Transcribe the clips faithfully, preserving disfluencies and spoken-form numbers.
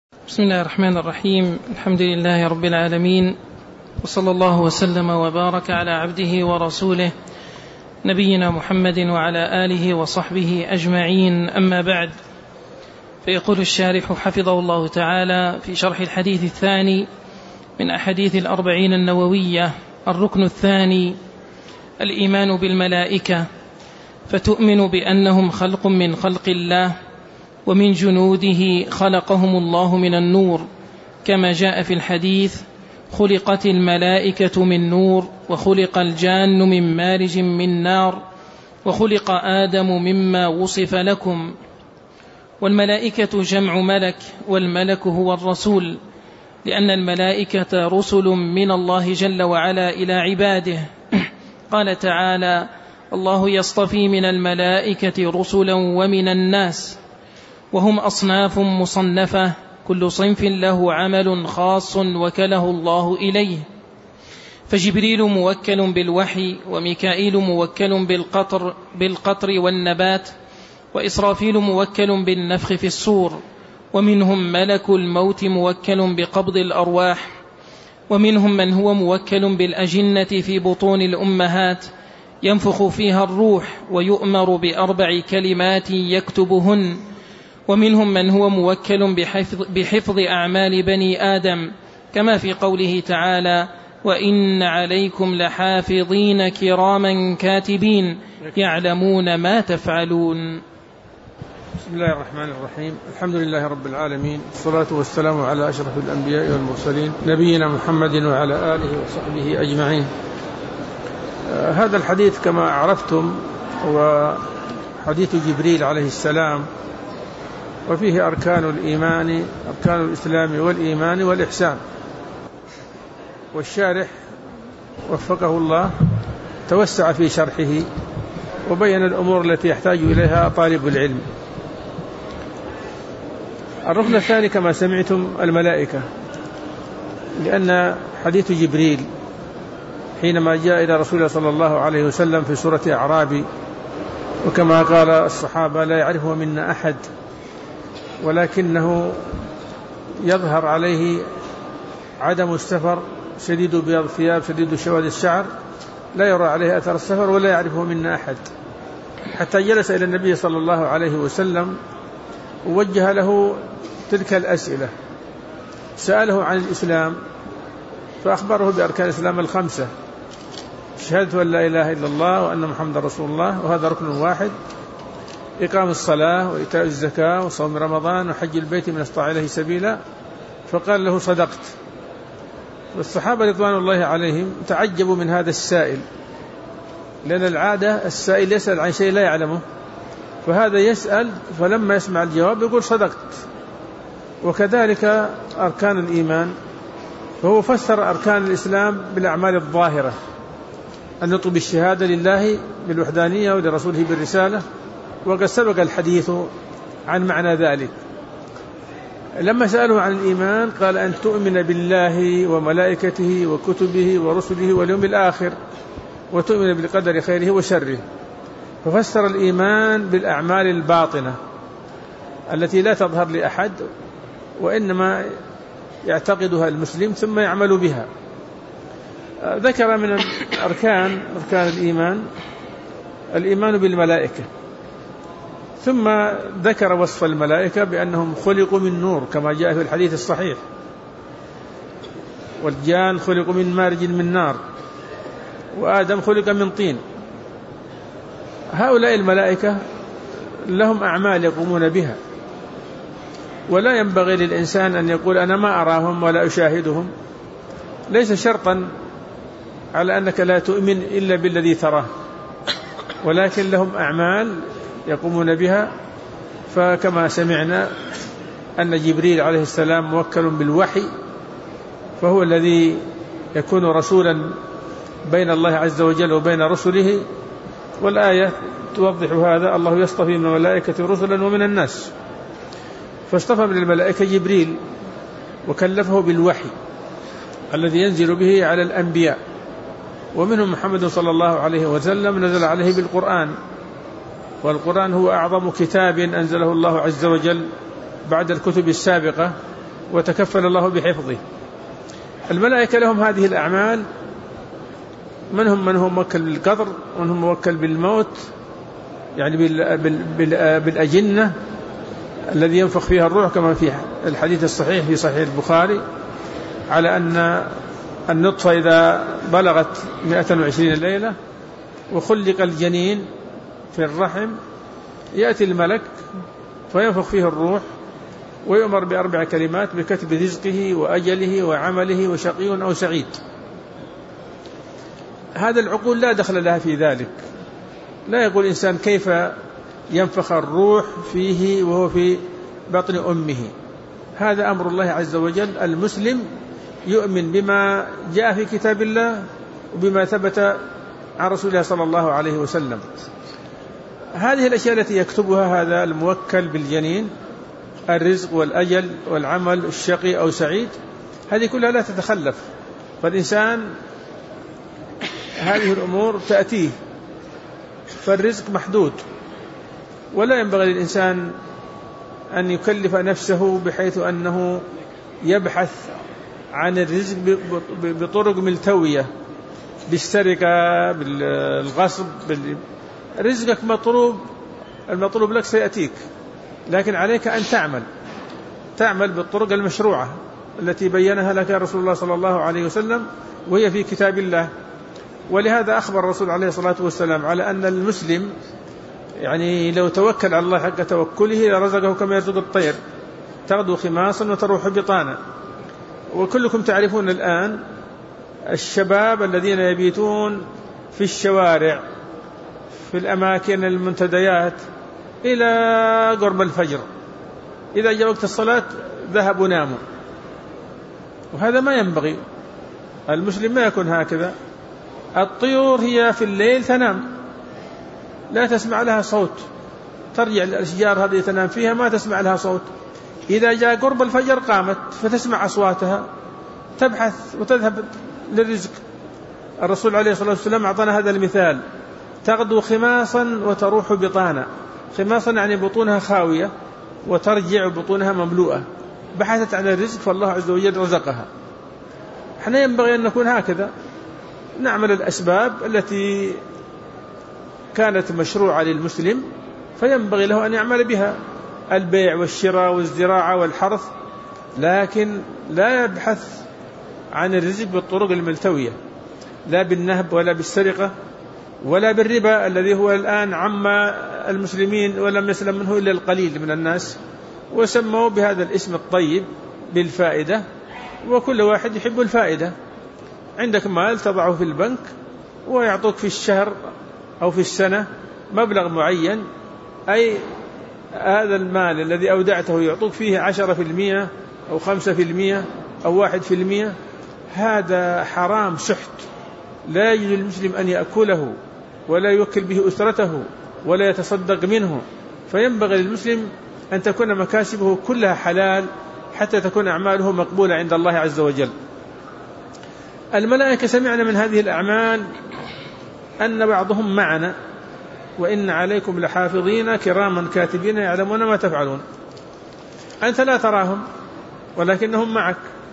بسم الله الرحمن الرحيم. الحمد لله رب العالمين، وصلى الله وسلم وبارك على عبده ورسوله نبينا محمد وعلى آله وصحبه أجمعين، أما بعد. فيقول الشارح حفظه الله تعالى في شرح الحديث الثاني من أحاديث الأربعين النووية: الركن الثاني الإيمان بالملائكة، فتؤمن بأنهم خلق من خلق الله، ومن جنوده خلقهم الله من النور، كما جاء في الحديث: خلقت الملائكة من نور، وخلق الجان من مارج من نار، وخلق آدم مما وصف لكم. والملائكة جمع ملك، والملك هو الرسول، لأن الملائكة رسل من الله جل وعلا إلى عباده. قال تعالى: الله يصطفي من الملائكة رسلا ومن الناس، وهم أصناف مصنفة، كل صنف له عمل خاص وكله الله إليه. فجبريل موكل بالوحي، وميكائيل موكل بالقطر, بالقطر والنبات، وإسرافيل موكل بالنفخ في الصور، ومنهم ملك الموت موكل بقبض الأرواح، ومنهم من هو موكل بالأجنة في بطون الأمهات ينفخ فيها الروح، ويؤمر بأربع كلمات يكتبهن، ومنهم من هو موكل بحفظ, بحفظ أعمال بني آدم، كما في قوله تعالى: وإن عليكم لحافظين كراما كاتبين يعلمون ما تفعلون. بسم الله الرحمن الرحيم. الحمد لله رب العالمين، الصلاة والسلام على أشرف الأنبياء والمرسلين، نبينا محمد وعلى آله وصحبه أجمعين. آه هذا الحديث كما عرفتم هو حديث جبريل عليه السلام، وفيه أركان الإيمان أركان الإسلام والإيمان والإحسان. والشارح وفقه الله توسع في شرحه وبين الأمور التي يحتاج إليها طالب العلم. الركن الثاني كما سمعتم الملائكة، لأن حديث جبريل حينما جاء إلى رسول الله صلى الله عليه وسلم في سورة أعرابي، وكما قال الصحابة: لا يعرفه منا أحد، ولكنه يظهر عليه عدم السفر، شديد بياض الثياب، شديد سواد الشعر، لا يرى عليه أثر السفر، ولا يعرفه منا أحد، حتى جلس إلى النبي صلى الله عليه وسلم ووجه له تلك الأسئلة. سأله عن الإسلام فأخبره بأركان الإسلام الخمسة: شهادة أن لا إله إلا الله وأن محمد رسول الله، وهذا ركن واحد، إقام الصلاة وإيتاء الزكاة وصوم رمضان وحج البيت من استطاع إليه سبيلا. فقال له: صدقت. والصحابة رضوان الله عليهم تعجبوا من هذا السائل، لأن العادة السائل يسأل عن شيء لا يعلمه، فهذا يسأل فلما يسمع الجواب يقول صدقت. وكذلك أركان الإيمان، فهو فسر أركان الإسلام بالأعمال الظاهرة: النطق بالشهادة لله بالوحدانية ولرسوله بالرسالة، وقد سبق الحديث عن معنى ذلك. لما سألوا عن الإيمان قال: أن تؤمن بالله وملائكته وكتبه ورسله واليوم الآخر، وتؤمن بالقدر خيره وشره. ففسر الإيمان بالأعمال الباطنة التي لا تظهر لأحد، وإنما يعتقدها المسلم ثم يعمل بها. ذكر من أركان أركان الإيمان الإيمان بالملائكة، ثم ذكر وصف الملائكة بأنهم خلقوا من نور كما جاء في الحديث الصحيح، والجان خلقوا من مارج من نار، وآدم خلق من طين. هؤلاء الملائكة لهم أعمال يقومون بها، ولا ينبغي للإنسان أن يقول أنا ما أراهم ولا أشاهدهم. ليس شرطا على أنك لا تؤمن إلا بالذي تراه، ولكن لهم أعمال يقومون بها. فكما سمعنا أن جبريل عليه السلام موكل بالوحي، فهو الذي يكون رسولا بين الله عز وجل وبين رسله، والآية توضح هذا: الله يصطفي من الملائكة رسلا ومن الناس. فاصطفى من الملائكة جبريل وكلفه بالوحي الذي ينزل به على الأنبياء، ومنهم محمد صلى الله عليه وسلم نزل عليه بالقرآن، والقرآن هو أعظم كتاب أنزله الله عز وجل بعد الكتب السابقة، وتكفل الله بحفظه. الملائكة لهم هذه الأعمال، منهم من هو موكل بالقدر، ومنهم موكل بالموت يعني بالأجنة الذي ينفخ فيها الروح، كما في الحديث الصحيح في صحيح البخاري على أن النطفة إذا بلغت مئة وعشرين ليلة وخلق الجنين في الرحم يأتي الملك فينفخ فيه الروح ويؤمر بأربع كلمات بكتب رزقه وأجله وعمله وشقي أو سعيد. هذا العقول لا دخل لها في ذلك، لا يقول إنسان كيف ينفخ الروح فيه وهو في بطن أمه، هذا أمر الله عز وجل. المسلم يؤمن بما جاء في كتاب الله وبما ثبت عن رسول الله صلى الله عليه وسلم. هذه الأشياء التي يكتبها هذا الموكل بالجنين، الرزق والأجل والعمل الشقي أو سعيد، هذه كلها لا تتخلف، فالإنسان هذه الأمور تأتيه، فالرزق محدود، ولا ينبغي للإنسان أن يكلف نفسه بحيث أنه يبحث عن الرزق بطرق ملتوية، بالسرقة، بالغصب. رزقك مطلوب، المطلوب لك سيأتيك، لكن عليك أن تعمل تعمل بالطرق المشروعة التي بينها لك رسول الله صلى الله عليه وسلم، وهي في كتاب الله. ولهذا أخبر الرسول عليه الصلاة والسلام على أن المسلم يعني لو توكل على الله حق توكله لرزقه كما يرزق الطير، تغدو خماصا وتروح بطانا. وكلكم تعرفون الآن الشباب الذين يبيتون في الشوارع في الأماكن المنتديات إلى قرب الفجر، إذا جاء وقت الصلاة ذهبوا ناموا، وهذا ما ينبغي. المسلم ما يكون هكذا. الطيور هي في الليل تنام، لا تسمع لها صوت، ترجع الأشجار هذه تنام فيها ما تسمع لها صوت، إذا جاء قرب الفجر قامت فتسمع أصواتها، تبحث وتذهب للرزق. الرسول عليه الصلاة والسلام أعطانا هذا المثال: تغدو خماصا وتروح بطانا. خماصا يعني بطونها خاوية، وترجع بطونها مملوءة، بحثت عن الرزق فالله عز وجل رزقها. احنا ينبغي أن نكون هكذا، نعمل الأسباب التي كانت مشروعة للمسلم فينبغي له أن يعمل بها، البيع والشراء والزراعة والحرث، لكن لا يبحث عن الرزق بالطرق الملتوية، لا بالنهب ولا بالسرقة ولا بالربا الذي هو الآن عم المسلمين ولم يسلم منه إلا القليل من الناس، وسموا بهذا الاسم الطيب بالفائدة، وكل واحد يحب الفائدة. عندك مال تضعه في البنك ويعطوك في الشهر أو في السنة مبلغ معين، أي هذا المال الذي أودعته يعطوك فيه عشرة في المئة أو خمسة في المئة أو واحد في المئة. هذا حرام سحت، لا يجوز للمسلم أن يأكله ولا يوكل به أسرته ولا يتصدق منه. فينبغي للمسلم أن تكون مكاسبه كلها حلال حتى تكون أعماله مقبولة عند الله عز وجل. الملائكة سمعنا من هذه الأعمال أن بعضهم معنا، وإن عليكم لحافظين كراما كاتبين يعلمون ما تفعلون. أنت لا تراهم ولكنهم معك،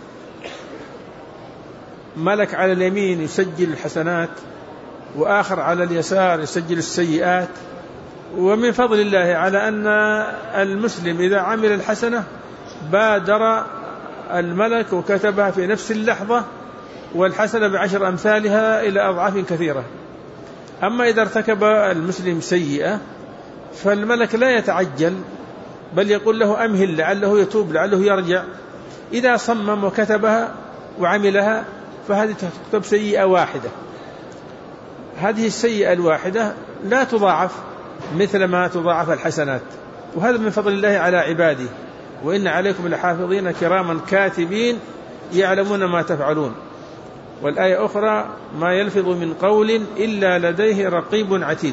ملك على اليمين يسجل الحسنات، وآخر على اليسار يسجل السيئات. ومن فضل الله على أن المسلم إذا عمل الحسنة بادر الملك وكتبها في نفس اللحظة، والحسنة بعشر أمثالها إلى أضعاف كثيرة. أما إذا ارتكب المسلم سيئة فالملك لا يتعجل، بل يقول له أمهل لعله يتوب لعله يرجع. إذا صمم وكتبها وعملها فهذه تكتب سيئة واحدة، هذه السيئة الواحدة لا تضاعف مثل ما تضاعف الحسنات، وهذا من فضل الله على عباده. وإن عليكم لحافظين كراما كاتبين يعلمون ما تفعلون. والآية أخرى: ما يلفظ من قول إلا لديه رقيب عتيد.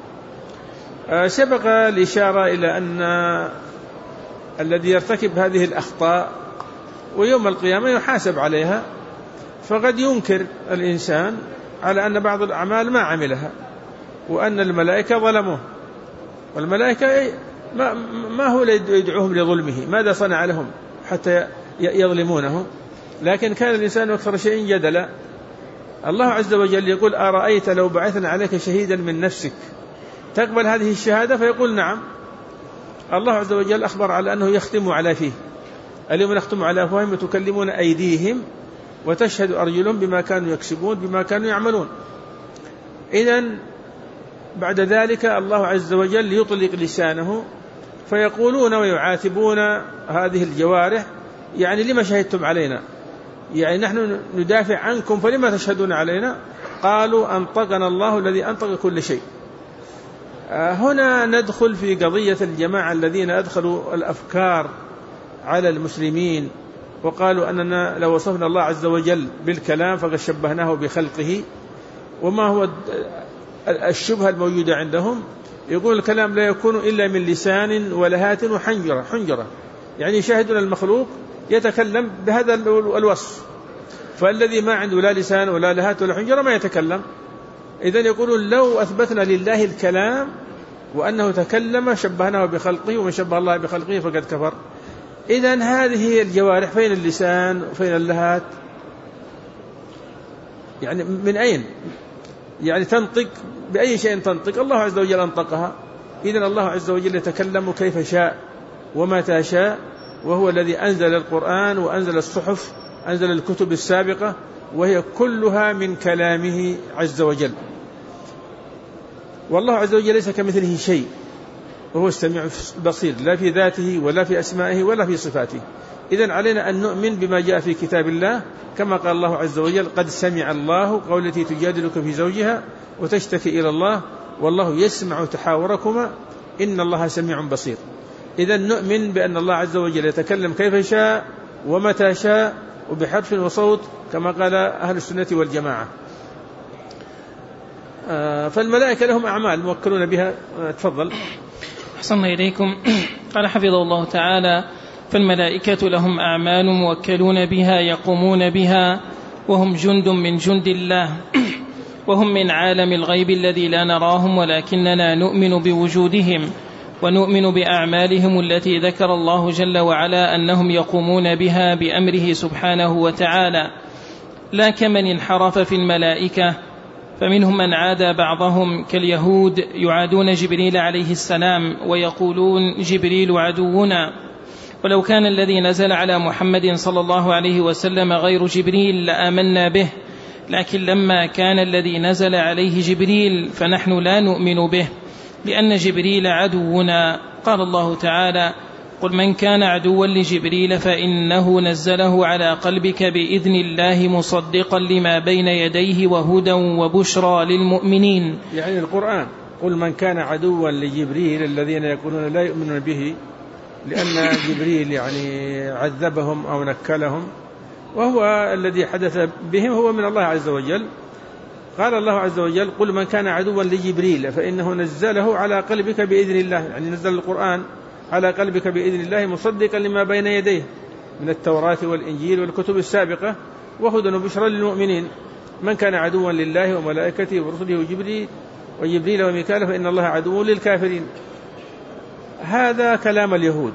سبق الإشارة إلى أن الذي يرتكب هذه الأخطاء ويوم القيامة يحاسب عليها، فقد ينكر الإنسان على أن بعض الأعمال ما عملها، وأن الملائكة ظلموه. والملائكة ما, ما هو يدعوهم لظلمه، ماذا صنع لهم حتى يظلمونه، لكن كان الإنسان أكثر شيء جدلا. الله عز وجل يقول أرأيت لو بعثنا عليك شهيدا من نفسك تقبل هذه الشهادة؟ فيقول نعم. الله عز وجل أخبر على أنه يختم على فيه، اليوم نختم على أفواههم وتكلمون أيديهم وتشهد أرجلهم بما كانوا يكسبون بما كانوا يعملون. إذن بعد ذلك الله عز وجل يطلق لسانه فيقولون ويعاتبون هذه الجوارح، يعني لما شهدتم علينا؟ يعني نحن ندافع عنكم فلما تشهدون علينا؟ قالوا أنطقنا الله الذي أنطق كل شيء. هنا ندخل في قضية الجماعة الذين أدخلوا الأفكار على المسلمين وقالوا أننا لو وصفنا الله عز وجل بالكلام فقد شبهناه بخلقه. وما هو الشبهة الموجودة عندهم؟ يقول الكلام لا يكون إلا من لسان ولهات وحنجرة حنجرة، يعني يشاهدون المخلوق يتكلم بهذا الوصف، فالذي ما عنده لا لسان ولا لهات ولا حنجرة ما يتكلم. إذن يقولون لو أثبتنا لله الكلام وأنه تكلم شبهناه بخلقه، ومن شبه الله بخلقه فقد كفر. إذن هذه هي الجوارح، فين اللسان وفين اللهات؟ يعني من أين؟ يعني تنطق بأي شيء تنطق؟ الله عز وجل أنطقها. إذن الله عز وجل يتكلم كيف شاء ومتى شاء، وهو الذي أنزل القرآن وأنزل الصحف، أنزل الكتب السابقة، وهي كلها من كلامه عز وجل. والله عز وجل ليس كمثله شيء، وهو السميع البصير، لا في ذاته ولا في أسمائه ولا في صفاته. إذن علينا أن نؤمن بما جاء في كتاب الله، كما قال الله عز وجل قد سمع الله قول التي تجادلك في زوجها وتشتكي إلى الله والله يسمع تحاوركما إن الله سميع بصير. إذن نؤمن بأن الله عز وجل يتكلم كيف شاء ومتى شاء وبحرف وصوت كما قال أهل السنة والجماعة. فالملائكة لهم أعمال موكلون بها. تفضل. أحسن إليكم. قال حفظه الله تعالى فالملائكة لهم أعمال موكلون بها يقومون بها وهم جند من جند الله وهم من عالم الغيب الذي لا نراهم ولكننا نؤمن بوجودهم ونؤمن بأعمالهم التي ذكر الله جل وعلا أنهم يقومون بها بأمره سبحانه وتعالى، لا كمن انحرف في الملائكة، فمنهم من عادى بعضهم كاليهود يعادون جبريل عليه السلام ويقولون جبريل عدونا، ولو كان الذي نزل على محمد صلى الله عليه وسلم غير جبريل لآمنا به، لكن لما كان الذي نزل عليه جبريل فنحن لا نؤمن به لأن جبريل عدونا. قال الله تعالى قل من كان عدوا لجبريل فإنه نزله على قلبك بإذن الله مصدقا لما بين يديه وهدى وبشرى للمؤمنين. يعني القرآن قل من كان عدوا لجبريل الذين يقولون لا يؤمنون به لأن جبريل يعني عذبهم أو نكلهم، وهو الذي حدث بهم هو من الله عز وجل. قال الله عز وجل قل من كان عدوا لجبريل فإنه نزله على قلبك بإذن الله، يعني نزل القرآن على قلبك بإذن الله مصدقا لما بين يديه من التوراة والإنجيل والكتب السابقة وهدى وبشرى للمؤمنين. من كان عدوا لله وملائكته ورسله وجبريل وجبريل وميكال فإن الله عدو للكافرين. هذا كلام اليهود،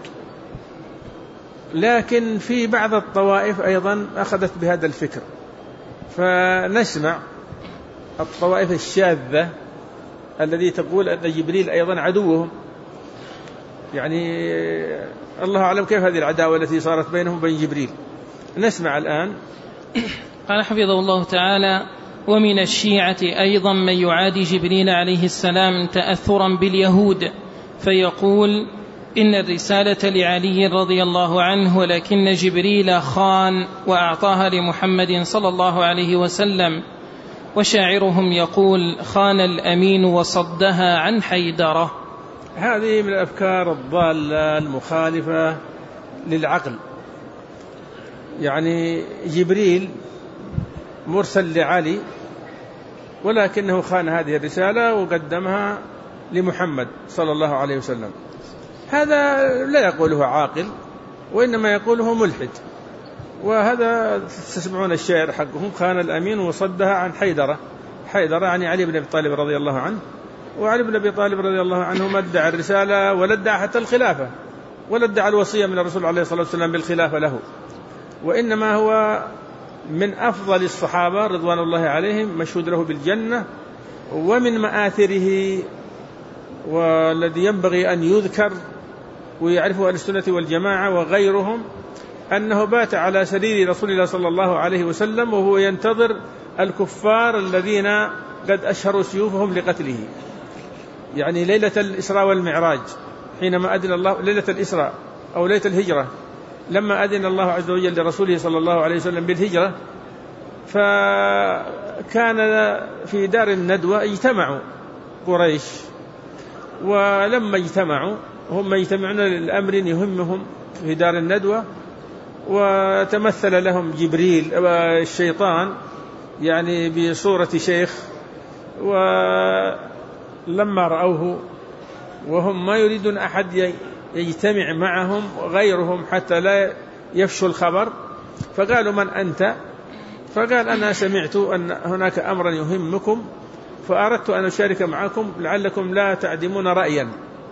لكن في بعض الطوائف أيضا أخذت بهذا الفكر، فنسمع الطوائف الشاذة الذي تقول أن جبريل أيضا عدوهم، يعني الله أعلم كيف هذه العداوة التي صارت بينهم وبين جبريل. نسمع الآن. قال حفظه الله تعالى ومن الشيعة أيضا من يعادي جبريل عليه السلام تأثرا باليهود فيقول إن الرسالة لعلي رضي الله عنه ولكن جبريل خان وأعطاها لمحمد صلى الله عليه وسلم، وشاعرهم يقول خان الأمين وصدها عن حيدرة. هذه من الأفكار الضالة المخالفة للعقل. يعني جبريل مرسل لعلي ولكنه خان هذه الرسالة وقدمها لمحمد صلى الله عليه وسلم. هذا لا يقوله عاقل وإنما يقوله ملحد. وهذا تسمعون الشاعر حقهم خان الأمين وصدها عن حيدرة. حيدرة يعني علي بن أبي طالب رضي الله عنه، وعلي بن أبي طالب رضي الله عنه ما ادعى الرسالة ولا ادعى حتى الخلافة ولا ادعى الوصية من الرسول عليه الصلاة والسلام بالخلافة له، وإنما هو من أفضل الصحابة رضوان الله عليهم، مشهود له بالجنة. ومن مآثره والذي ينبغي أن يذكر ويعرفه أهل السنة والجماعة وغيرهم أنه بات على سرير رسول الله صلى الله عليه وسلم وهو ينتظر الكفار الذين قد أشهروا سيوفهم لقتله، يعني ليلة الإسراء والمعراج، حينما أذن الله ليلة الإسراء أو ليلة الهجرة، لما أذن الله عز وجل لرسوله صلى الله عليه وسلم بالهجرة، فكان في دار الندوة اجتمعوا قريش، ولما اجتمعوا هم يجتمعون للأمر يهمهم في دار الندوة، وتمثل لهم جبريل الشيطان يعني بصورة شيخ، ولما رأوه وهم ما يريدون أحد يجتمع معهم غيرهم حتى لا يفشوا الخبر، فقالوا من أنت؟ فقال أنا سمعت أن هناك أمرا يهمكم فأردت أن أشارك معكم لعلكم لا تعدمون رأيا.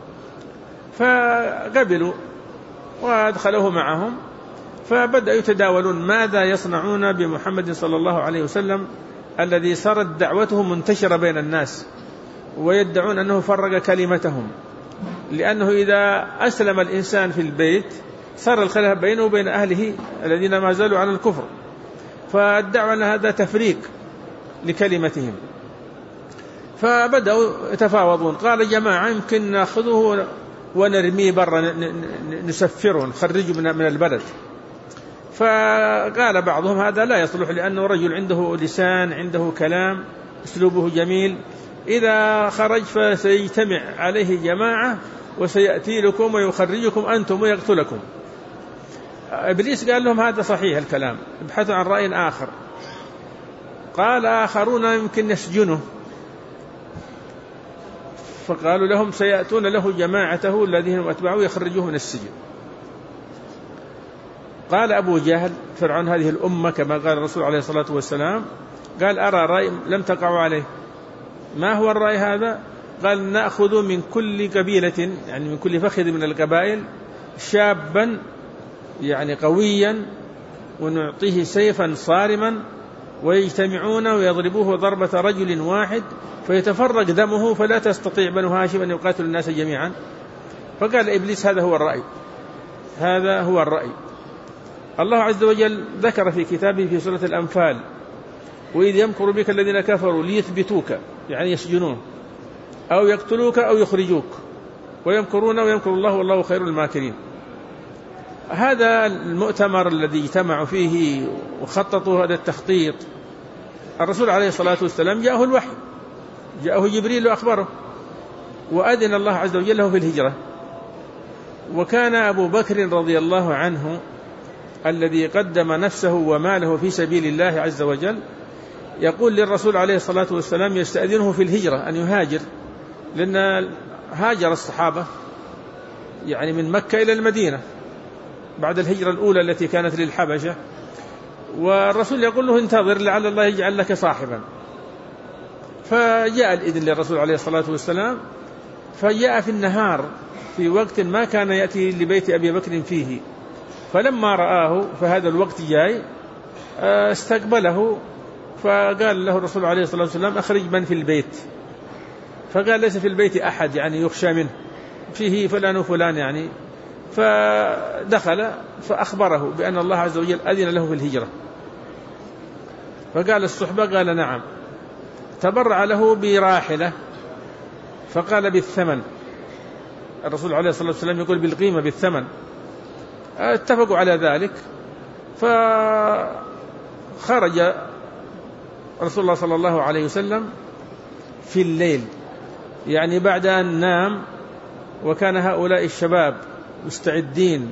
فقبلوا وأدخلوه معهم، فبدأوا يتداولون ماذا يصنعون بمحمد صلى الله عليه وسلم الذي صارت دعوته منتشرة بين الناس، ويدعون أنه فرق كلمتهم، لأنه إذا أسلم الإنسان في البيت صار الخلاف بينه وبين أهله الذين ما زالوا على الكفر، فادعوا أن هذا تفريق لكلمتهم. فبدأوا يتفاوضون، قال جماعة يمكن نأخذه ونرميه برا نسفره نخرجه من البلد. فقال بعضهم هذا لا يصلح، لأنه رجل عنده لسان، عنده كلام، أسلوبه جميل، إذا خرج فسيجتمع عليه جماعة وسيأتي لكم ويخرجكم أنتم ويقتلكم. إبليس قال لهم هذا صحيح الكلام، ابحثوا عن رأي آخر. قال آخرون يمكن يسجنه، فقالوا لهم سيأتون له جماعته الذين هم أتبعوه يخرجوه من السجن. قال أبو جهل فرعون هذه الأمة كما قال الرسول عليه الصلاة والسلام، قال أرى رأي لم تقعوا عليه. ما هو الرأي هذا؟ قال نأخذ من كل قبيلة، يعني من كل فخذ من القبائل، شابا يعني قويا ونعطيه سيفا صارما ويجتمعون ويضربوه ضربة رجل واحد فيتفرق دمه فلا تستطيع بنو هاشم أن يقاتل الناس جميعا. فقال إبليس هذا هو الرأي، هذا هو الرأي. الله عز وجل ذكر في كتابه في سورة الأنفال وإذ يمكر بك الذين كفروا ليثبتوك، يعني يسجنون، أو يقتلوك أو يخرجوك، ويمكرون ويمكر الله والله خير الماكرين. هذا المؤتمر الذي اجتمعوا فيه وخططوا هذا التخطيط، الرسول عليه الصلاة والسلام جاءه الوحي، جاءه جبريل وأخبره، وأذن الله عز وجل له في الهجرة. وكان أبو بكر رضي الله عنه الذي قدم نفسه وماله في سبيل الله عز وجل يقول للرسول عليه الصلاة والسلام يستأذنه في الهجرة أن يهاجر، لأن هاجر الصحابة يعني من مكة إلى المدينة بعد الهجرة الأولى التي كانت للحبشة، والرسول يقول له انتظر لعل الله يجعل لك صاحبا. فجاء الإذن للرسول عليه الصلاة والسلام، فجاء في النهار في وقت ما كان يأتي لبيت أبي بكر فيه، فلما رآه فهذا الوقت جاي استقبله، فقال له الرسول عليه الصلاة والسلام أخرج من في البيت، فقال ليس في البيت أحد يعني يخشى منه، فيه فلان وفلان يعني. فدخل فأخبره بأن الله عز وجل أذن له في الهجرة، فقال الصحبة قال نعم، تبرع له براحلة فقال بالثمن، الرسول عليه الصلاة والسلام يقول بالقيمة بالثمن، اتفقوا على ذلك. فخرج رسول الله صلى الله عليه وسلم في الليل يعني بعد أن نام، وكان هؤلاء الشباب مستعدين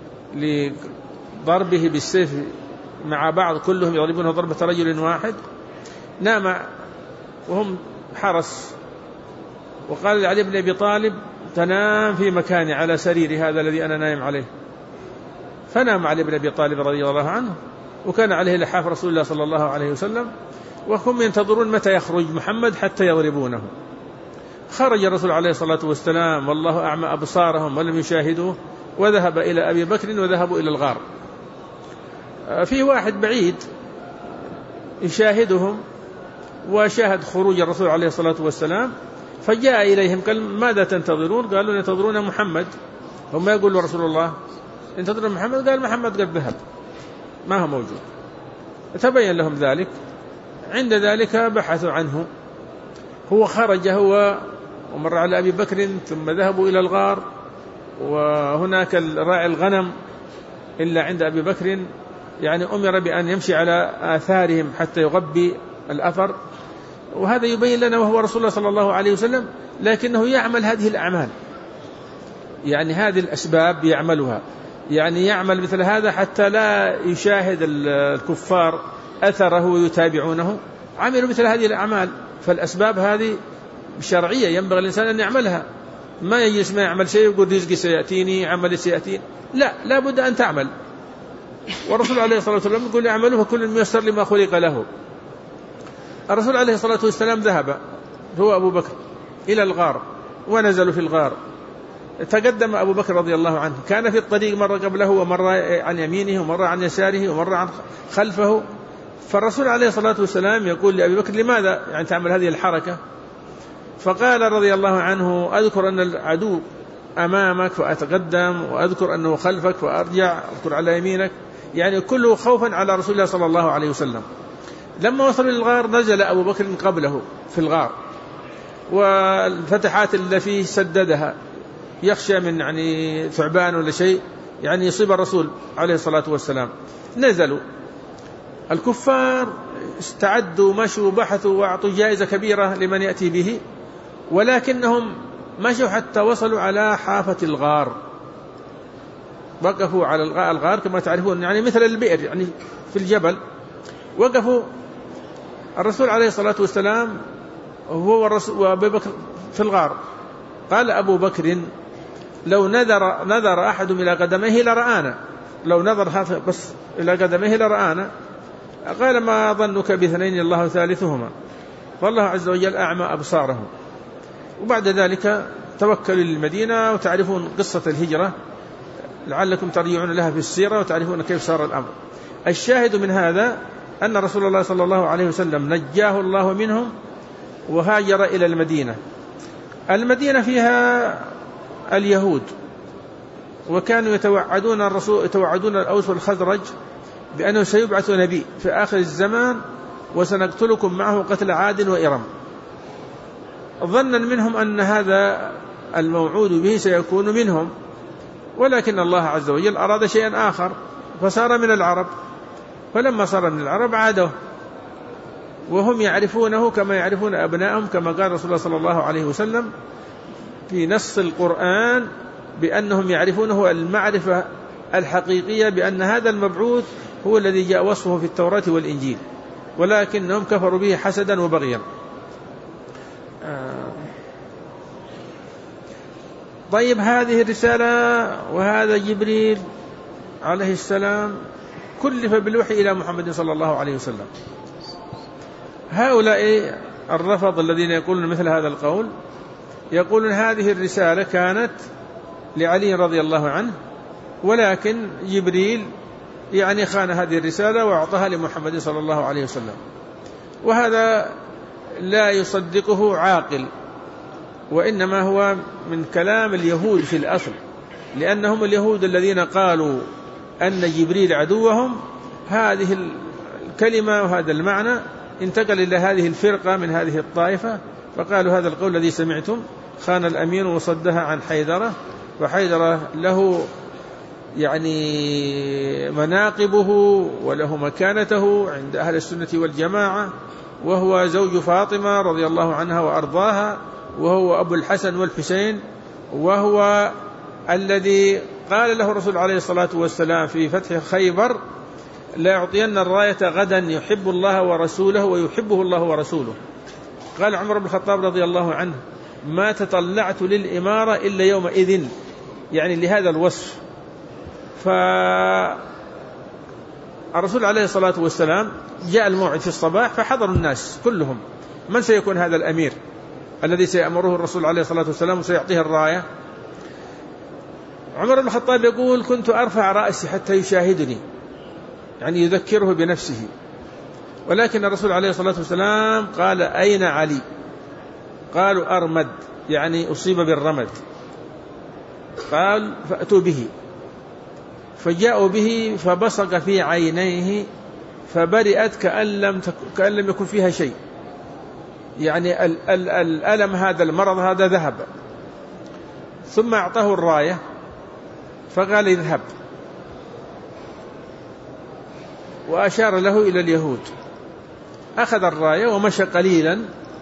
لضربه بالسيف مع بعض كلهم يضربونه ضربة رجل واحد. نام وهم حرس، وقال لعلي بن أبي طالب تنام في مكاني على سريري هذا الذي أنا نايم عليه، فنام علي بن أبي طالب رضي الله عنه، وكان عليه لحاف رسول الله صلى الله عليه وسلم، وهم ينتظرون متى يخرج محمد حتى يضربونه. خرج الرسول عليه الصلاة والسلام والله أعمى أبصارهم ولم يشاهدوه، وذهب إلى أبي بكر وذهبوا إلى الغار. في واحد بعيد يشاهدهم وشاهد خروج الرسول عليه الصلاة والسلام، فجاء إليهم قال ماذا تنتظرون؟ قالوا ينتظرون محمد. هم يقولوا رسول الله ينتظرون محمد، قال محمد قد ذهب ما هو موجود. تبين لهم ذلك. عند ذلك بحثوا عنه، هو خرج هو ومر على أبي بكر، ثم ذهبوا إلى الغار، وهناك راعي الغنم إلا عند أبي بكر، يعني أمر بأن يمشي على آثارهم حتى يغبي الأثر. وهذا يبين لنا وهو رسول الله صلى الله عليه وسلم، لكنه يعمل هذه الأعمال، يعني هذه الأسباب يعملها، يعني يعمل مثل هذا حتى لا يشاهد الكفار أثره ويتابعونه. عملوا مثل هذه الأعمال، فالأسباب هذه شرعية ينبغي الإنسان أن يعملها، ما يجلس ما يعمل شيء ويقول رزقي سيأتيني عملي سيأتيني، لا، لا بد أن تعمل. والرسول عليه الصلاة والسلام يقول اعملوا فكل ميسر لما خلق له. الرسول عليه الصلاة والسلام ذهب هو أبو بكر إلى الغار، ونزلوا في الغار. تقدم أبو بكر رضي الله عنه، كان في الطريق مرة قبله ومرة عن يمينه ومرة عن يساره ومرة عن خلفه. فالرسول عليه الصلاة والسلام يقول لأبي بكر لماذا يعني تعمل هذه الحركة؟ فقال رضي الله عنه أذكر أن العدو أمامك فأتقدم، وأذكر أنه خلفك فأرجع، أذكر على يمينك، يعني كله خوفا على رسول الله صلى الله عليه وسلم. لما وصلوا للغار نزل أبو بكر قبله في الغار، والفتحات اللي فيه سددها يخشى من يعني ثعبان ولا شيء يعني يصيب الرسول عليه الصلاة والسلام. نزلوا الكفار، استعدوا مشوا بحثوا وأعطوا جائزة كبيرة لمن يأتي به، ولكنهم مشوا حتى وصلوا على حافة الغار، وقفوا على الغار كما تعرفون يعني مثل البئر يعني في الجبل. وقفوا الرسول عليه الصلاة والسلام هو وأبو بكر في الغار. قال أبو بكر لو نذر نذر أحد إلى قدميه لرآنا، لو نظر بس إلى قدميه لرآنا. قال ما ظنك باثنين الله ثالثهما، والله عز وجل أعمى أبصارهم. وبعد ذلك توكلوا للمدينة. وتعرفون قصة الهجرة لعلكم ترجعون لها في السيرة وتعرفون كيف صار الأمر. الشاهد من هذا أن رسول الله صلى الله عليه وسلم نجاه الله منهم وهاجر إلى المدينة. المدينة فيها اليهود، وكانوا يتوعدون الرسول يتوعدون الأوس والخزرج بأنه سيبعث نبي في آخر الزمان وسنقتلكم معه قتل عاد وإرم، ظنا منهم أن هذا الموعود به سيكون منهم، ولكن الله عز وجل أراد شيئا آخر فصار من العرب. فلما صار من العرب عادوا وهم يعرفونه كما يعرفون أبنائهم، كما قال رسول الله صلى الله عليه وسلم في نص القرآن بأنهم يعرفونه المعرفة الحقيقية بأن هذا المبعوث هو الذي جاء وصفه في التوراة والإنجيل، ولكنهم كفروا به حسدا وبغيا. طيب هذه الرسالة وهذا جبريل عليه السلام كلف بالوحي إلى محمد صلى الله عليه وسلم. هؤلاء الرفض الذين يقولون مثل هذا القول يقولون هذه الرسالة كانت لعلي رضي الله عنه، ولكن جبريل يعني خان هذه الرسالة وأعطاها لمحمد صلى الله عليه وسلم. وهذا لا يصدقه عاقل، وإنما هو من كلام اليهود في الأصل، لأنهم اليهود الذين قالوا أن جبريل عدوهم. هذه الكلمة وهذا المعنى انتقل إلى هذه الفرقة من هذه الطائفة، فقالوا هذا القول الذي سمعتم خان الأمين وصدها عن حيدرة، وحيدرة له يعني مناقبه وله مكانته عند أهل السنة والجماعة، وهو زوج فاطمة رضي الله عنها وأرضاها، وهو أبو الحسن والحسين، وهو الذي قال له الرسول عليه الصلاة والسلام في فتح خيبر لا يعطين الراية غدا يحب الله ورسوله ويحبه الله ورسوله. قال عمر بن الخطاب رضي الله عنه ما تطلعت للإمارة إلا يومئذ، يعني لهذا الوصف. فالرسول عليه الصلاة والسلام جاء الموعد في الصباح فحضروا الناس كلهم من سيكون هذا الأمير الذي سيأمره الرسول عليه الصلاة والسلام وسيعطيه الراية. عمر بن الخطاب يقول كنت أرفع رأسي حتى يشاهدني، يعني يذكره بنفسه. ولكن الرسول عليه الصلاة والسلام قال أين علي؟ قالوا أرمد، يعني أصيب بالرمد. قال فأتوا به، فجاءوا به فبصق في عينيه فبرئت كأن لم, تك... كأن لم يكن فيها شيء، يعني ال... ال... الألم هذا، المرض هذا ذهب. ثم أعطاه الراية فقال اذهب، وأشار له إلى اليهود. أخذ الراية ومشى قليلا،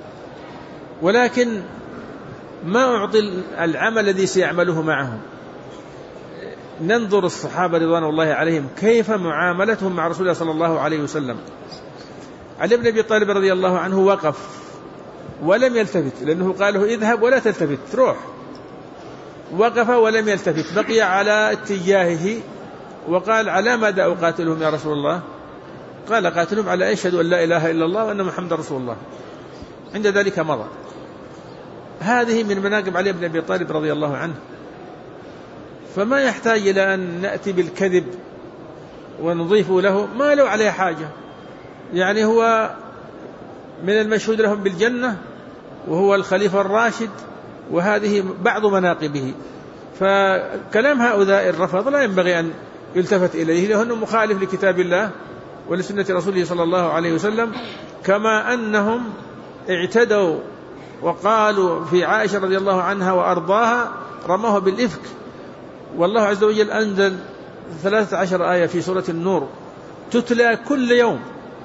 ولكن ما أعطي العمل الذي سيعمله معهم. ننظر الصحابة رضوان الله عليهم كيف معاملتهم مع رسول الله صلى الله عليه وسلم. علي بن أبي طالب رضي الله عنه وقف ولم يلتفت، لأنه قال له اذهب ولا تلتفت، تروح. وقف ولم يلتفت، بقي على اتجاهه وقال على ماذا أقاتلهم يا رسول الله؟ قال قاتلهم على أن يشهدوا أن لا إله إلا الله وأن محمد رسول الله. عند ذلك مضى. هذه من مناقب علي بن أبي طالب رضي الله عنه. فما يحتاج إلى أن نأتي بالكذب ونضيف له ما له عليه حاجة. يعني هو من المشهود لهم بالجنة، وهو الخليفة الراشد، وهذه بعض مناقبه. فكلام هؤلاء الرفض لا ينبغي أن يلتفت إليه، لأنه مخالف لكتاب الله ولسنة رسوله صلى الله عليه وسلم. كما أنهم اعتدوا وقالوا في عائشة رضي الله عنها وأرضاها رموها بالإفك، والله عز وجل أنزل ثلاثة عشر آية في سورة النور تتلى كل يوم،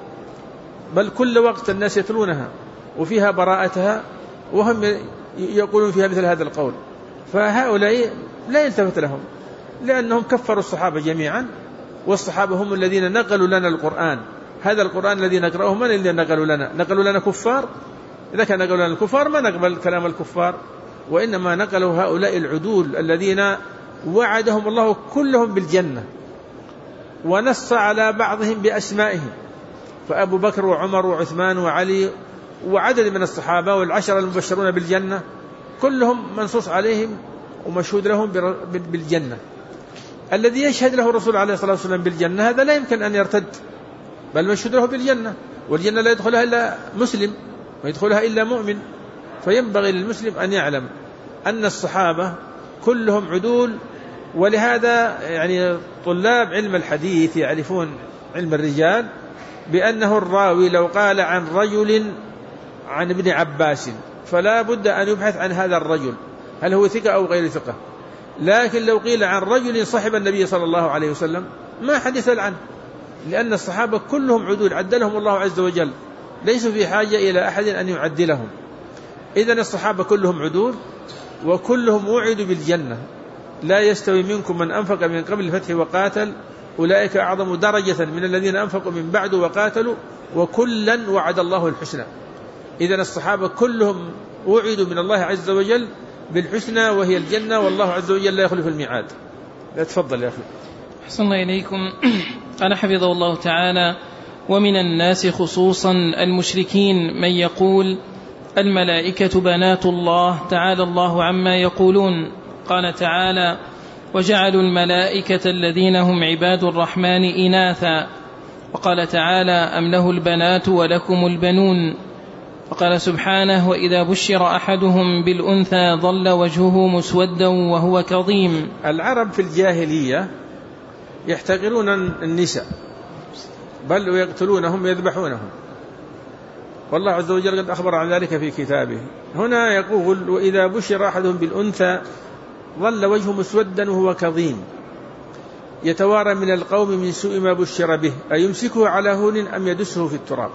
بل كل وقت الناس يتلونها، وفيها براءتها، وهم يقولون فيها مثل هذا القول. فهؤلاء لا يلتفت لهم، لأنهم كفروا الصحابة جميعا، والصحابة هم الذين نقلوا لنا القرآن. هذا القرآن الذي نقرأه من الذي نقلوا لنا؟ نقلوا لنا كفار؟ إذا كان نقلوا لنا الكفار ما نقبل كلام الكفار، وإنما نقلوا هؤلاء العدول الذين وعدهم الله كلهم بالجنة، ونص على بعضهم بأسمائهم. فأبو بكر وعمر وعثمان وعلي وعدد من الصحابة والعشرة المبشرون بالجنة كلهم منصوص عليهم ومشهود لهم بالجنة. الذي يشهد له الرسول عليه الصلاة والسلام بالجنة هذا لا يمكن أن يرتد، بل مشهود له بالجنة، والجنة لا يدخلها إلا مسلم ويدخلها إلا مؤمن. فينبغي للمسلم أن يعلم أن الصحابة كلهم عدول. ولهذا يعني طلاب علم الحديث يعرفون علم الرجال بأنه الراوي لو قال عن رجل عن ابن عباس فلا بد أن يبحث عن هذا الرجل هل هو ثقة أو غير ثقة. لكن لو قيل عن رجل صحب النبي صلى الله عليه وسلم ما حدث عنه، لأن الصحابة كلهم عدول عدلهم الله عز وجل، ليسوا في حاجة إلى أحد أن يعدلهم. إذن الصحابة كلهم عدول وكلهم وعدوا بالجنة. لا يستوي منكم من أنفق من قبل الفتح وقاتل أولئك أعظم درجة من الذين أنفقوا من بعد وقاتلوا وكلا وعد الله الحسنى. إذن الصحابة كلهم وعدوا من الله عز وجل بالحسنى وهي الجنة، والله عز وجل لا يخلف الميعاد. لا تفضل يا أخي. أحسن الله إليكم. أنا حفظه الله تعالى: ومن الناس خصوصا المشركين من يقول الملائكة بنات الله تعالى الله عما يقولون. قال تعالى: وجعلوا الملائكة الذين هم عباد الرحمن إناثا. وقال تعالى: أم له البنات ولكم البنون. وقال سبحانه: وإذا بشر أحدهم بالأنثى ظل وجهه مسودا وهو كظيم. العرب في الجاهلية يحتقرون النساء، بل ويقتلونهم ويذبحونهم، والله عز وجل قد أخبر عن ذلك في كتابه. هنا يقول: وإذا بشر أحدهم بالأنثى ظل وجهه مسودا وهو كظيم يتوارى من القوم من سوء ما بشر به أيمسكه على هون أم يدسه في التراب.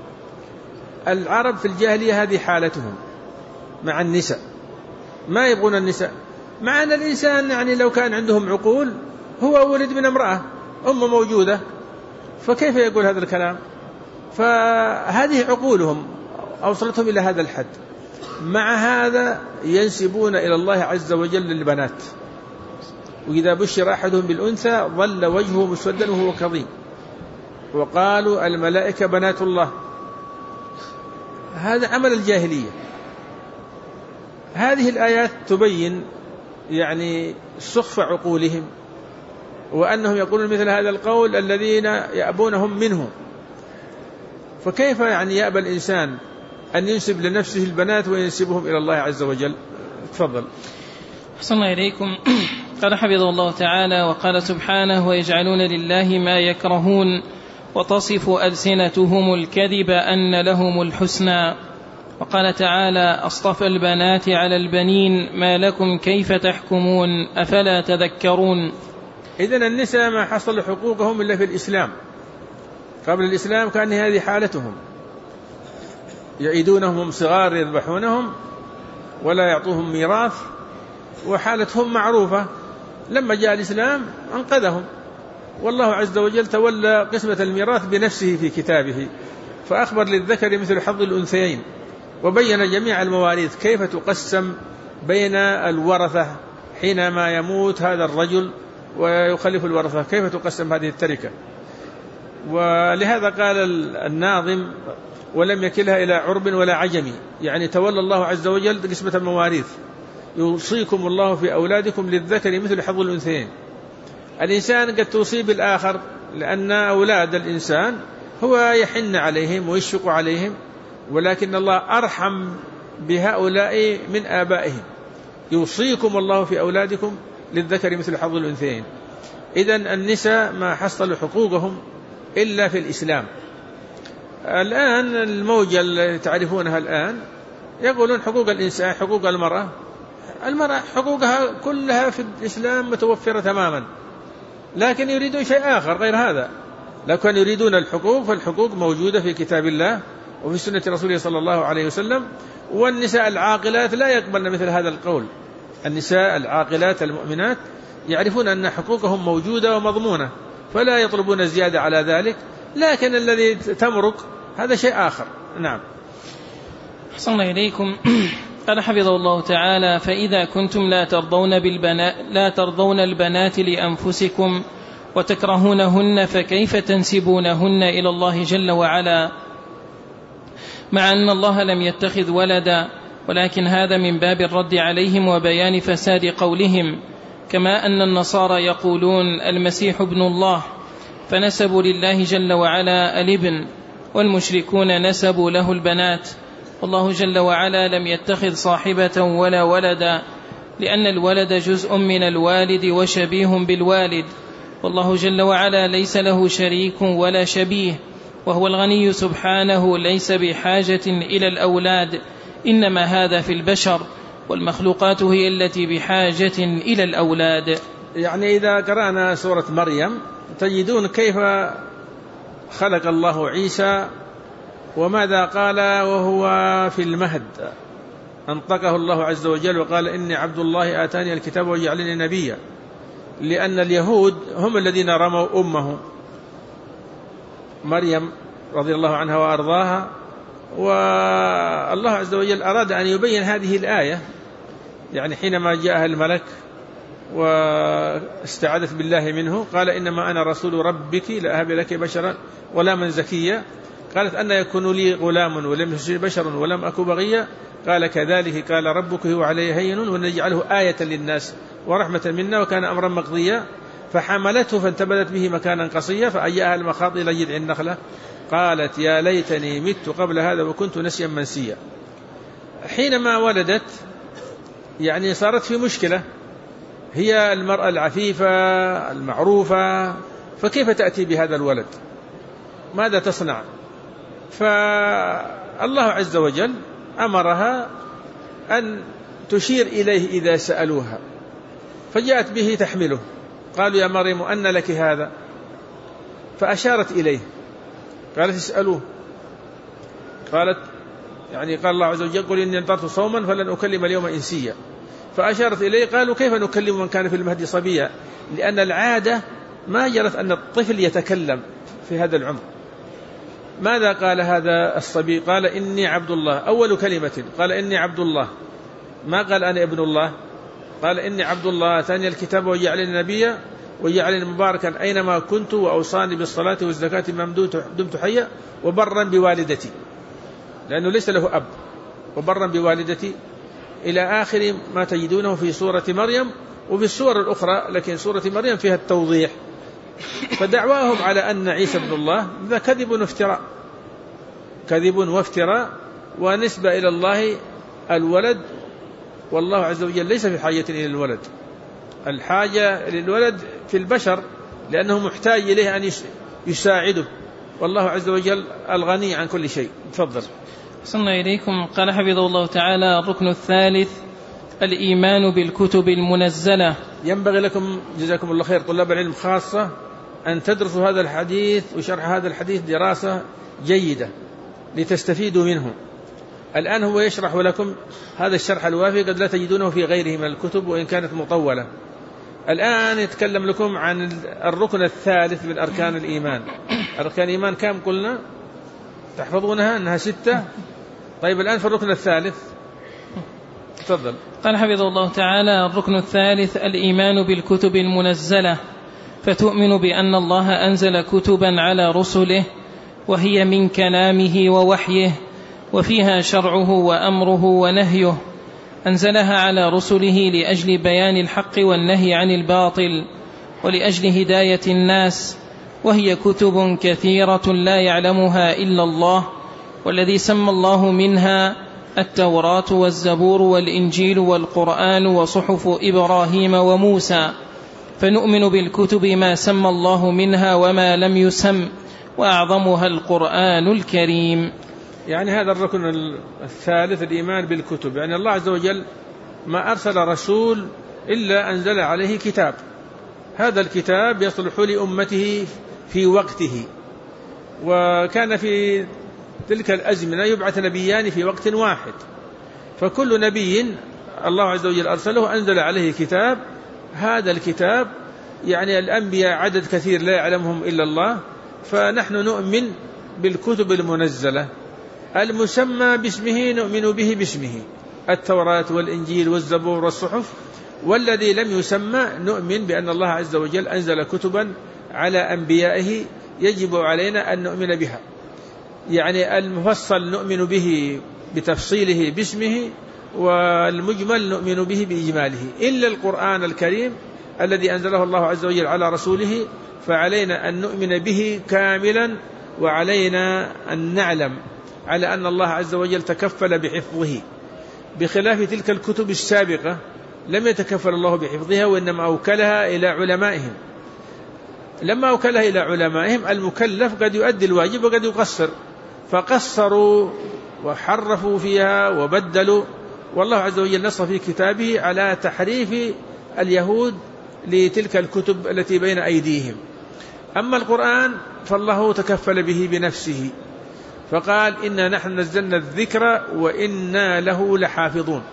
العرب في الجاهلية هذه حالتهم مع النساء، ما يبغون النساء، مع أن الإنسان يعني لو كان عندهم عقول، هو ولد من امرأة أم موجودة، فكيف يقول هذا الكلام؟ فهذه عقولهم أوصلتهم إلى هذا الحد. مع هذا ينسبون إلى الله عز وجل البنات. وإذا بشر أحدهم بالأنثى ظل وجهه مسودا وهو كظيم وقالوا الملائكة بنات الله. هذا عمل الجاهلية. هذه الآيات تبين يعني سخف عقولهم وأنهم يقولون مثل هذا القول الذين يأبونهم منه. فكيف يعني يأبى الإنسان أن ينسب لنفسه البنات وينسبهم إلى الله عز وجل؟ تفضل. أحسن الله إليكم. قال حفظه الله تعالى: وقال سبحانه: ويجعلون لله ما يكرهون وتصف ألسنتهم الكذب أن لهم الحسنى. وقال تعالى: أصطفى البنات على البنين ما لكم كيف تحكمون أفلا تذكرون. إذن النساء ما حصل حقوقهم إلا في الإسلام. قبل الإسلام كان هذه حالتهم، يعيدونهم صغار يذبحونهم ولا يعطوهم ميراث، وحالتهم معروفة. لما جاء الإسلام أنقذهم، والله عز وجل تولى قسمة الميراث بنفسه في كتابه، فأخبر للذكر مثل حظ الأنثيين، وبين جميع المواريث كيف تقسم بين الورثة حينما يموت هذا الرجل ويخلف الورثة، كيف تقسم هذه التركة. ولهذا قال الناظم: ولم يكلها إلى عرب ولا عجم، يعني تولى الله عز وجل قسمة المواريث. يوصيكم الله في أولادكم للذكر مثل حظ الأنثيين. الإنسان قد تصيب الآخر، لأن أولاد الإنسان هو يحن عليهم ويشفق عليهم، ولكن الله أرحم بهؤلاء من آبائهم. يوصيكم الله في أولادكم للذكر مثل حظ الأنثيين. إذن النساء ما حصلوا حقوقهم إلا في الإسلام. الآن الموجة اللي تعرفونها الآن يقولون حقوق الإنسان، حقوق المرأة. المرأة حقوقها كلها في الإسلام متوفرة تماما، لكن يريدون شيء آخر غير هذا. لو كانوا يريدون الحقوق فالحقوق موجودة في كتاب الله وفي سنة رسوله صلى الله عليه وسلم. والنساء العاقلات لا يقبلن مثل هذا القول. النساء العاقلات المؤمنات يعرفون أن حقوقهم موجودة ومضمونة، فلا يطلبون زيادة على ذلك. لكن الذي تمرق هذا شيء آخر. نعم. أحسن الله إليكم. قال حفظه الله تعالى: فإذا كنتم لا ترضون, بالبنات لا ترضون البنات لأنفسكم وتكرهونهن فكيف تنسبونهن إلى الله جل وعلا، مع أن الله لم يتخذ ولدا، ولكن هذا من باب الرد عليهم وبيان فساد قولهم. كما أن النصارى يقولون المسيح ابن الله فنسبوا لله جل وعلا الابن، والمشركون نسبوا له البنات، والله جل وعلا لم يتخذ صاحبة ولا ولدا، لأن الولد جزء من الوالد وشبيه بالوالد، والله جل وعلا ليس له شريك ولا شبيه، وهو الغني سبحانه ليس بحاجة إلى الأولاد، إنما هذا في البشر، والمخلوقات هي التي بحاجة إلى الأولاد. يعني إذا قرأنا سورة مريم تجدون كيف خلق الله عيسى وماذا قال وهو في المهد. أنطقه الله عز وجل وقال: إني عبد الله آتاني الكتاب وجعلني نبيا، لأن اليهود هم الذين رموا أمه مريم رضي الله عنها وأرضاها. والله عز وجل أراد أن يبين هذه الآية، يعني حينما جاءها الملك واستعاذت بالله منه قال: إنما أنا رسول ربك لأهب لك بشرا غلاما زكيا. قالت: أن يكون لي غلام ولم يمسسني بشر ولم أك بغيا. قال: كذلك قال ربك هو علي هين ونجعله آية للناس ورحمة منا وكان أمرا مقضيا. فحملته فانتبذت به مكانا قصيا فأجاءها المخاض إلى جذع النخلة قالت: يا ليتني مت قبل هذا وكنت نسيا منسيا. حينما ولدت يعني صارت في مشكلة، هي المرأة العفيفة المعروفة، فكيف تأتي بهذا الولد؟ ماذا تصنع؟ فالله عز وجل أمرها أن تشير إليه إذا سألوها، فجاءت به تحمله. قالوا: يا مريم أن لك هذا؟ فأشارت إليه، قالت: اسألوه. قالت يعني قال الله عز وجل: قل إني نذرت صوما فلن أكلم اليوم إنسيا. فأشارت إليه. قالوا: كيف نكلم من كان في المهد صبيا؟ لأن العادة ما جرت أن الطفل يتكلم في هذا العمر. ماذا قال هذا الصبي؟ قال: إني عبد الله. أول كلمة قال: إني عبد الله، ما قال أنا ابن الله. قال: إني عبد الله ثاني الكتاب وجعلني نبيا وجعلني مباركا أينما كنت وأوصاني بالصلاة والزكاة ما دمت حيا وبرا بوالدتي، لأنه ليس له أب، وبرا بوالدتي إلى آخر ما تجدونه في سورة مريم وفي السور الأخرى. لكن سورة مريم فيها التوضيح فدعواهم على أن عيسى ابن الله ذا كذب وافتراء، كذب وافتراء ونسبة إلى الله الولد، والله عز وجل ليس في حاجة إلى الولد. الحاجة للولد في البشر لأنه محتاج إليه أن يساعده، والله عز وجل الغني عن كل شيء. تفضل. صلى إليكم. قال حفظه الله تعالى: الركن الثالث الإيمان بالكتب المنزلة. ينبغي لكم جزاكم الله خير طلاب العلم خاصة أن تدرسوا هذا الحديث وشرح هذا الحديث دراسة جيدة لتستفيدوا منه. الآن هو يشرح لكم هذا الشرح الوافي قد لا تجدونه في غيره من الكتب وإن كانت مطولة. الآن يتكلم لكم عن الركن الثالث من أركان الإيمان. أركان الإيمان كم قلنا تحفظونها؟ أنها ستة. طيب الآن في الركن الثالث تفضل. قال حفظه الله تعالى: الركن الثالث الإيمان بالكتب المنزلة، فتؤمن بأن الله أنزل كتبا على رسله وهي من كلامه ووحيه، وفيها شرعه وأمره ونهيه، أنزلها على رسله لأجل بيان الحق والنهي عن الباطل ولأجل هداية الناس، وهي كتب كثيرة لا يعلمها إلا الله، والذي سمى الله منها التوراة والزبور والإنجيل والقرآن وصحف إبراهيم وموسى، فنؤمن بالكتب ما سمى الله منها وما لم يسم، وأعظمها القرآن الكريم. يعني هذا الركن الثالث الإيمان بالكتب، يعني الله عز وجل ما أرسل رسول إلا أنزل عليه كتاب، هذا الكتاب يصلح لأمته في وقته، وكان في تلك الأزمنة يبعث نبيان في وقت واحد، فكل نبي الله عز وجل أرسله أنزل عليه كتاب. هذا الكتاب يعني الأنبياء عدد كثير لا يعلمهم إلا الله، فنحن نؤمن بالكتب المنزلة. المسمى باسمه نؤمن به باسمه، التوراة والإنجيل والزبور والصحف، والذي لم يسمى نؤمن بأن الله عز وجل أنزل كتبا على أنبيائه يجب علينا أن نؤمن بها. يعني المفصل نؤمن به بتفصيله باسمه، والمجمل نؤمن به بإجماله، إلا القرآن الكريم الذي أنزله الله عز وجل على رسوله، فعلينا أن نؤمن به كاملا، وعلينا أن نعلم على أن الله عز وجل تكفل بحفظه، بخلاف تلك الكتب السابقة لم يتكفل الله بحفظها، وإنما أوكلها إلى علمائهم. لما أوكلها إلى علمائهم المكلف قد يؤدي الواجب وقد يقصر، فقصروا وحرفوا فيها وبدلوا، والله عز وجل نص في كتابه على تحريف اليهود لتلك الكتب التي بين أيديهم. أما القرآن فالله تكفل به بنفسه، فقال: إنا نحن نزلنا الذكر وإنا له لحافظون.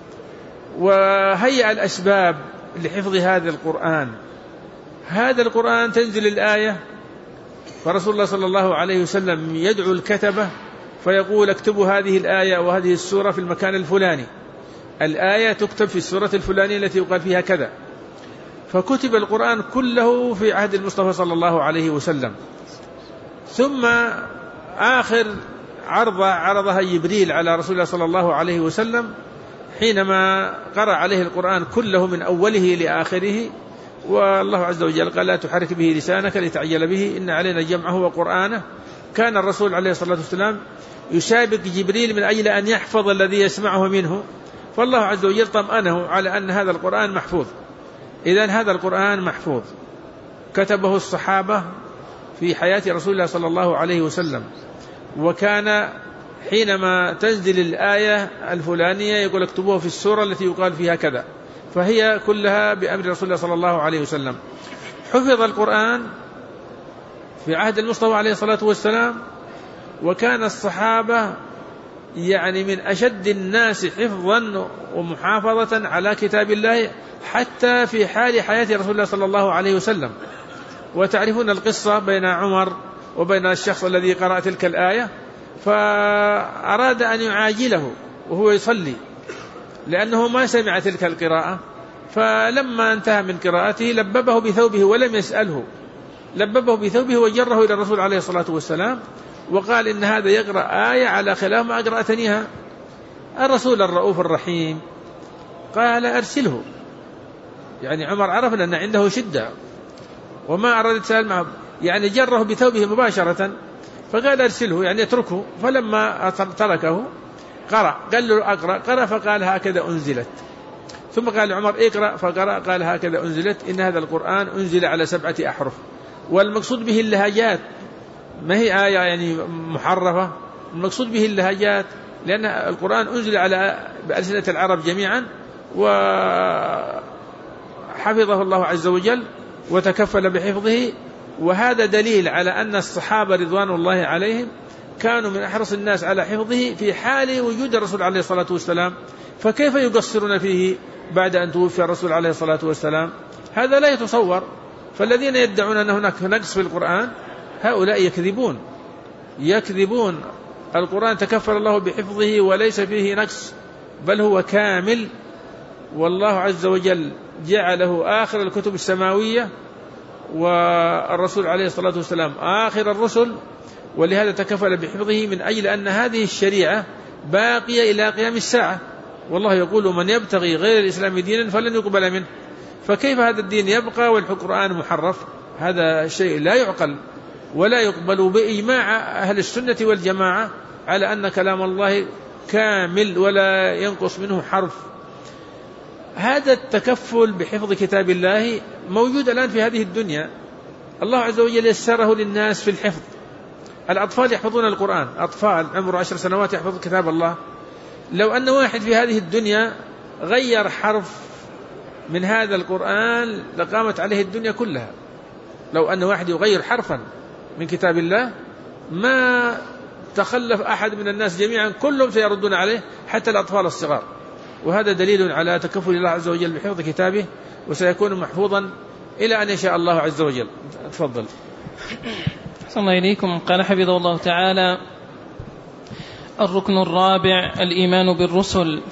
وهيئ الأسباب لحفظ هذا القرآن. هذا القرآن تنزل الآية، فرسول الله صلى الله عليه وسلم يدعو الكتبة فيقول: اكتبوا هذه الآية وهذه السورة في المكان الفلاني، الآية تكتب في السورة الفلانية التي يقال فيها كذا. فكتب القرآن كله في عهد المصطفى صلى الله عليه وسلم. ثم آخر عرضة عرضها جبريل على رسول الله صلى الله عليه وسلم حينما قرأ عليه القرآن كله من أوله لآخره، والله عز وجل قال: لا تحرك به لسانك لتعجل به إن علينا جمعه وقرآنه. كان الرسول عليه الصلاة والسلام يسابق جبريل من أجل أن يحفظ الذي يسمعه منه، فالله عز وجل طمأنه على أن هذا القرآن محفوظ. إذن هذا القرآن محفوظ، كتبه الصحابة في حياة رسول الله صلى الله عليه وسلم، وكان حينما تنزل الآية الفلانية يقول: اكتبوها في السورة التي يقال فيها كذا، فهي كلها بأمر رسول الله صلى الله عليه وسلم. حفظ القرآن في عهد المصطفى عليه الصلاة والسلام، وكان الصحابة يعني من أشد الناس حفظا ومحافظة على كتاب الله حتى في حال حياة رسول الله صلى الله عليه وسلم. وتعرفون القصة بين عمر وبين الشخص الذي قرأ تلك الآية، فأراد أن يعاجله وهو يصلي لأنه ما سمع تلك القراءة، فلما انتهى من قراءته لببه بثوبه ولم يسأله، لببه بثوبه وجره إلى الرسول عليه الصلاة والسلام وقال: إن هذا يقرأ آية على خلاف ما أقرأتنيها. الرسول الرؤوف الرحيم قال: أرسله. يعني عمر عرف أن عنده شدة، وما أراد الاتصال معه، يعني جره بثوبه مباشرة، فقال أرسله يعني اتركه. فلما تركه قرأ، قال له أقرأ، قرأ فقال هكذا أنزلت. ثم قال لعمر اقرأ، فقرأ قال هكذا أنزلت، إن هذا القرآن أنزل على سبعة أحرف. والمقصود به اللهجات، ما هي آية يعني محرفة، المقصود به اللهجات، لأن القرآن أنزل على بألسنة العرب جميعا، وحفظه الله عز وجل وتكفل بحفظه. وهذا دليل على أن الصحابة رضوان الله عليهم كانوا من أحرص الناس على حفظه في حال وجود الرسول عليه الصلاة والسلام، فكيف يقصرون فيه بعد أن توفي الرسول عليه الصلاة والسلام؟ هذا لا يتصور. فالذين يدعون أن هناك نقص في القرآن هؤلاء يكذبون يكذبون القرآن تكفل الله بحفظه وليس فيه نقص، بل هو كامل، والله عز وجل جعله آخر الكتب السماوية، والرسول عليه الصلاة والسلام آخر الرسل، ولهذا تكفل بحفظه من أجل أن هذه الشريعة باقية إلى قيام الساعة. والله يقول من يبتغي غير الإسلام دينا فلن يقبل منه. فكيف هذا الدين يبقى والقرآن محرف؟ هذا شيء لا يعقل ولا يقبل بإجماع أهل السنة والجماعة على أن كلام الله كامل ولا ينقص منه حرف. هذا التكفل بحفظ كتاب الله موجود الآن في هذه الدنيا، الله عز وجل يسره للناس في الحفظ. الأطفال يحفظون القرآن، أطفال عمره عشر سنوات يحفظ كتاب الله. لو أن واحد في هذه الدنيا غير حرف من هذا القرآن لقامت عليه الدنيا كلها. لو أن واحد يغير حرفا من كتاب الله ما تخلف أحد من الناس جميعا، كلهم سيردون عليه حتى الأطفال الصغار. وهذا دليل على تكفل الله عز وجل بحفظ كتابه، وسيكون محفوظا إلى أن يشاء الله عز وجل. تفضل. أحسن الله إليكم. قال حفظه الله تعالى: الركن الرابع الإيمان بالرسل،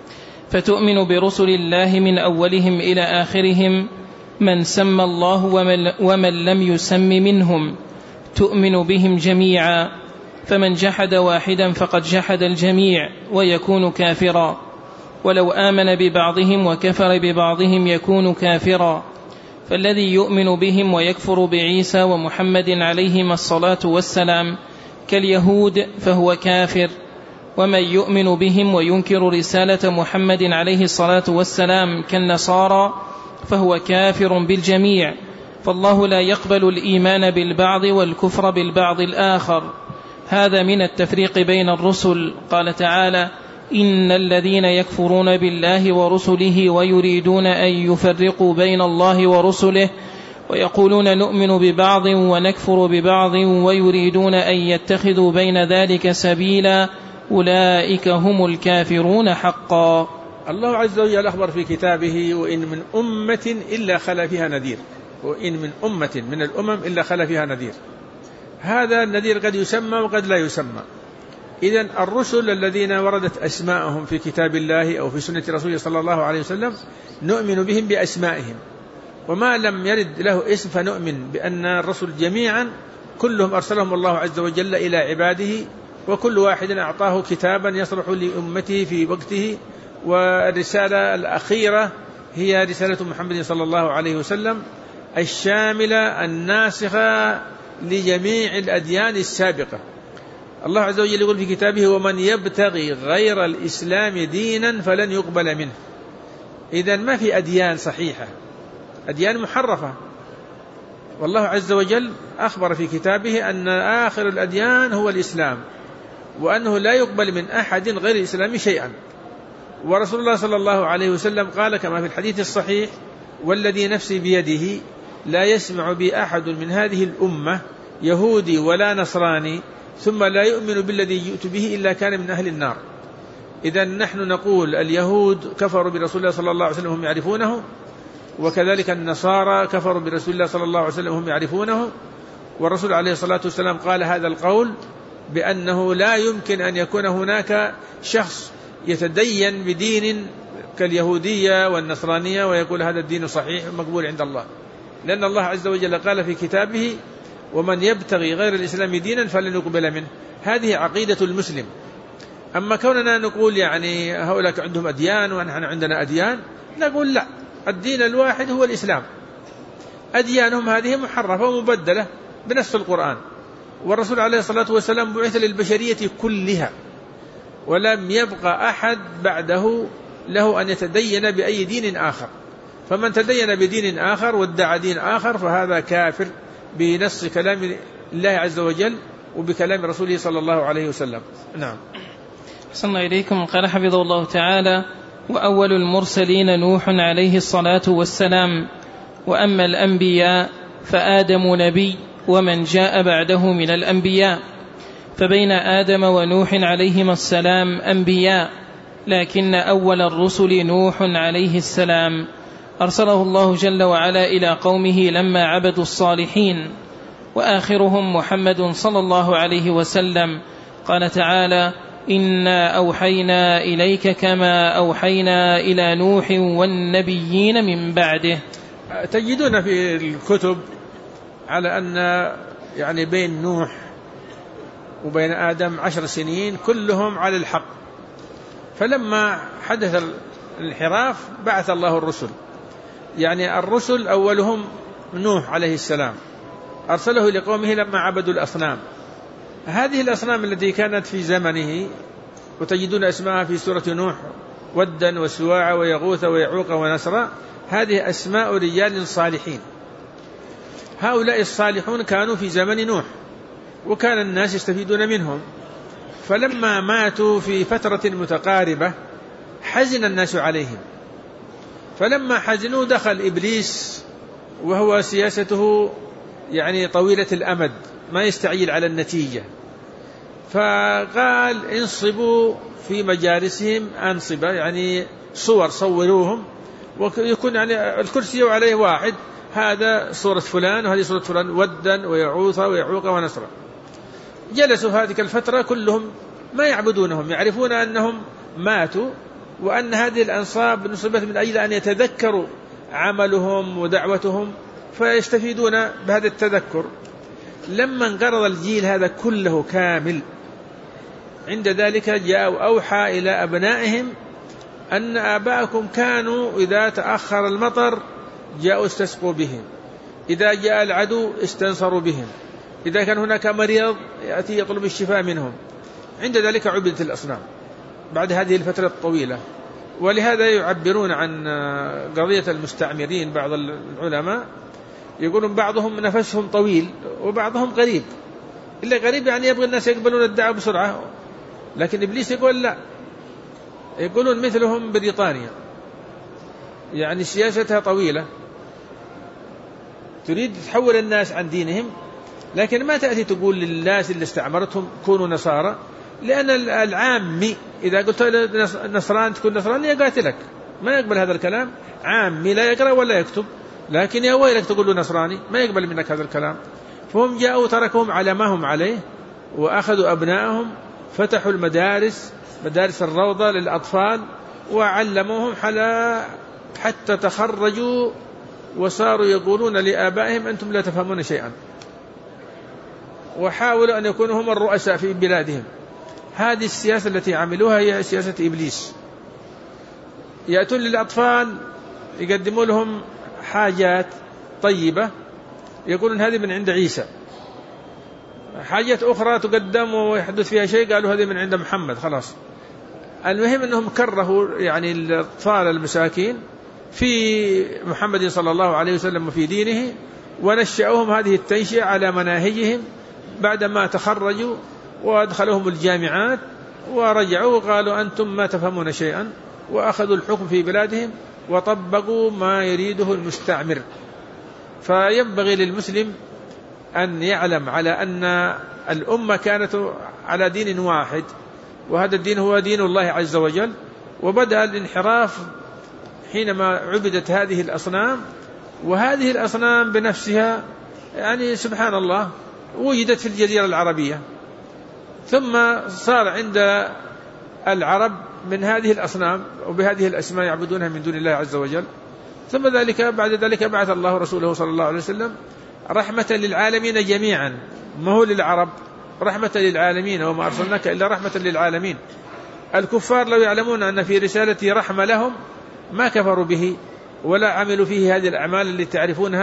فتؤمن برسل الله من أولهم إلى آخرهم من سمى الله ومن, ومن لم يسم منهم، تؤمن بهم جميعا، فمن جحد واحدا فقد جحد الجميع ويكون كافرا، ولو آمن ببعضهم وكفر ببعضهم يكون كافرا. فالذي يؤمن بهم ويكفر بعيسى ومحمد عليهما الصلاة والسلام كاليهود فهو كافر، ومن يؤمن بهم وينكر رسالة محمد عليه الصلاة والسلام كالنصارى فهو كافر بالجميع. فالله لا يقبل الإيمان بالبعض والكفر بالبعض الآخر. هذا من التفريق بين الرسل. قال تعالى: إن الذين يكفرون بالله ورسله ويريدون أن يفرقوا بين الله ورسله ويقولون نؤمن ببعض ونكفر ببعض ويريدون أن يتخذوا بين ذلك سبيلا أولئك هم الكافرون حقا. الله عز وجل أخبر في كتابه: وإن من أمة إلا خلا فيها نذير، وإن من أمة من الأمم إلا خلا فيها نذير. هذا النذير قد يسمى وقد لا يسمى. إذن الرسل الذين وردت أسماءهم في كتاب الله أو في سنة رسوله صلى الله عليه وسلم نؤمن بهم بأسمائهم، وما لم يرد له اسم فنؤمن بأن الرسل جميعا كلهم أرسلهم الله عز وجل إلى عباده، وكل واحد أعطاه كتابا يصلح لأمته في وقته. والرسالة الأخيرة هي رسالة محمد صلى الله عليه وسلم الشاملة الناسخة لجميع الأديان السابقة. الله عز وجل يقول في كتابه: ومن يبتغي غير الإسلام دينا فلن يقبل منه. إذن ما في أديان صحيحة، أديان محرفة. والله عز وجل أخبر في كتابه أن آخر الأديان هو الإسلام، وأنه لا يقبل من أحد غير الإسلام شيئا. ورسول الله صلى الله عليه وسلم قال كما في الحديث الصحيح: والذي نفسي بيده لا يسمع بي أحد من هذه الأمة يهودي ولا نصراني ثم لا يؤمن بالذي جئت به إلا كان من أهل النار. إذن نحن نقول اليهود كفروا برسول الله صلى الله عليه وسلم هم يعرفونه، وكذلك النصارى كفروا برسول الله صلى الله عليه وسلم هم يعرفونه. والرسول عليه الصلاة والسلام قال هذا القول بأنه لا يمكن أن يكون هناك شخص يتدين بدين كاليهودية والنصرانية ويقول هذا الدين صحيح مقبول عند الله، لأن الله عز وجل قال في كتابه: ومن يبتغي غير الإسلام دينا فلن يقبل منه. هذه عقيدة المسلم. أما كوننا نقول يعني هؤلاء عندهم أديان ونحن عندنا أديان، نقول لا، الدين الواحد هو الإسلام. أديانهم هذه محرفة ومبدلة بنص القرآن، والرسول عليه الصلاة والسلام بعث للبشرية كلها، ولم يبقى أحد بعده له أن يتدين بأي دين آخر، فمن تدين بدين آخر وادعى دين آخر فهذا كافر بنص كلام الله عز وجل وبكلام رسوله صلى الله عليه وسلم. نعم. أحسن إليكم. قال حفظه الله تعالى: وأول المرسلين نوح عليه الصلاة والسلام، وأما الأنبياء فآدم نبي ومن جاء بعده من الأنبياء، فبين آدم ونوح عليهما السلام أنبياء، لكن أول الرسل نوح عليه السلام أرسله الله جل وعلا إلى قومه لما عبدوا الصالحين، وآخرهم محمد صلى الله عليه وسلم. قال تعالى: إنا أوحينا إليك كما أوحينا إلى نوح والنبيين من بعده. تجدون في الكتب على أن يعني بين نوح وبين آدم عشر سنين كلهم على الحق، فلما حدث الانحراف بعث الله الرسل. يعني الرسل أولهم نوح عليه السلام، أرسله لقومه لما عبدوا الأصنام. هذه الأصنام التي كانت في زمنه، وتجدون اسمها في سورة نوح: ودا وسواع ويغوث ويعوق ونسرا، هذه أسماء رجال صالحين. هؤلاء الصالحون كانوا في زمن نوح، وكان الناس يستفيدون منهم، فلما ماتوا في فترة متقاربة حزن الناس عليهم، فلما حزنوا دخل إبليس، وهو سياسته يعني طويلة الأمد، ما يستعجل على النتيجة، فقال: انصبوا في مجالسهم أنصبة، يعني صور، صوروهم، ويكون يعني الكرسي عليه واحد، هذا صورة فلان وهذه صورة فلان، ودا ويعوث ويعوق ونسرا. جلسوا هذه الفترة كلهم ما يعبدونهم، يعرفون أنهم ماتوا، وأن هذه الأنصاب نصبت من أجل أن يتذكروا عملهم ودعوتهم فيستفيدون بهذا التذكر. لما انقرض الجيل هذا كله كامل، عند ذلك جاءوا أوحى إلى أبنائهم أن آباءكم كانوا إذا تأخر المطر جاءوا استسقوا بهم، إذا جاء العدو استنصروا بهم، إذا كان هناك مريض يأتي يطلب الشفاء منهم. عند ذلك عبدت الأصنام بعد هذه الفترة الطويلة. ولهذا يعبرون عن قضية المستعمرين بعض العلماء، يقولون بعضهم نفسهم طويل وبعضهم قريب. إلا قريب يعني يبغى الناس يقبلون الدعوة بسرعة، لكن إبليس يقول لا، يقولون مثلهم بريطانيا، يعني سياستها طويلة، تريد تحول الناس عن دينهم، لكن ما تأتي تقول للناس اللي استعمرتهم كونوا نصارى، لأن العامي إذا قلت له نصران تكون نصراني يقاتلك، ما يقبل هذا الكلام. عامي لا يقرأ ولا يكتب، لكن يا ويلك تقول له نصراني، ما يقبل منك هذا الكلام. فهم جاءوا تركهم على ما هم عليه، وأخذوا أبنائهم، فتحوا المدارس، مدارس الروضة للأطفال، وعلموهم حتى تخرجوا وصاروا يقولون لآبائهم أنتم لا تفهمون شيئا، وحاولوا أن يكونوا هم الرؤساء في بلادهم. هذه السياسة التي عملوها هي سياسة إبليس. يأتون للأطفال يقدموا لهم حاجات طيبة، يقولون هذه من عند عيسى. حاجات أخرى تقدم ويحدث فيها شيء قالوا هذه من عند محمد. خلاص، المهم أنهم كرهوا يعني الأطفال المساكين في محمد صلى الله عليه وسلم وفي دينه، ونشأوهم هذه التنشئة على مناهجهم بعدما تخرجوا وأدخلوهم الجامعات، ورجعوا وقالوا أنتم ما تفهمون شيئا، وأخذوا الحكم في بلادهم وطبقوا ما يريده المستعمر. فينبغي للمسلم أن يعلم على أن الأمة كانت على دين واحد، وهذا الدين هو دين الله عز وجل. وبدأ الانحراف حينما عبدت هذه الأصنام، وهذه الأصنام بنفسها يعني سبحان الله وجدت في الجزيرة العربية، ثم صار عند العرب من هذه الأصنام وبهذه الأسماء يعبدونها من دون الله عز وجل. ثم ذلك بعد ذلك بعث الله رسوله صلى الله عليه وسلم رحمة للعالمين جميعا، ما هو للعرب، رحمة للعالمين، وما أرسلناك إلا رحمة للعالمين. الكفار لو يعلمون أن في رسالتي رحمة لهم ما كفروا به ولا عملوا فيه هذه الأعمال اللي تعرفونها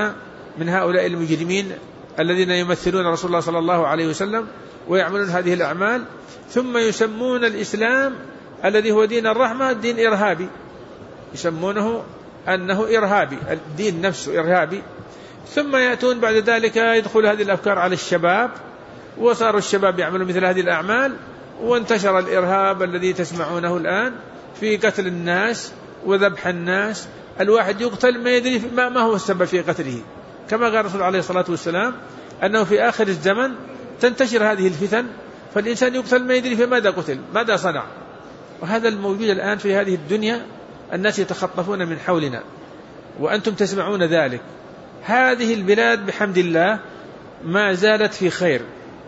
من هؤلاء المجرمين الذين يمثلون رسول الله صلى الله عليه وسلم ويعملون هذه الأعمال، ثم يسمون الإسلام الذي هو دين الرحمة دين إرهابي، يسمونه أنه إرهابي، الدين نفسه إرهابي. ثم يأتون بعد ذلك يدخل هذه الأفكار على الشباب، وصاروا الشباب يعملون مثل هذه الأعمال، وانتشر الإرهاب الذي تسمعونه الآن في قتل الناس وذبح الناس. الواحد يقتل ما يدري ما هو السبب في قتله، كما قال الرسول عليه الصلاة والسلام أنه في آخر الزمن تنتشر هذه الفتن، فالإنسان يقتل ما يدري في ماذا قتل، ماذا صنع. وهذا الموجود الآن في هذه الدنيا، الناس يتخطفون من حولنا وأنتم تسمعون ذلك. هذه البلاد بحمد الله ما زالت في خير،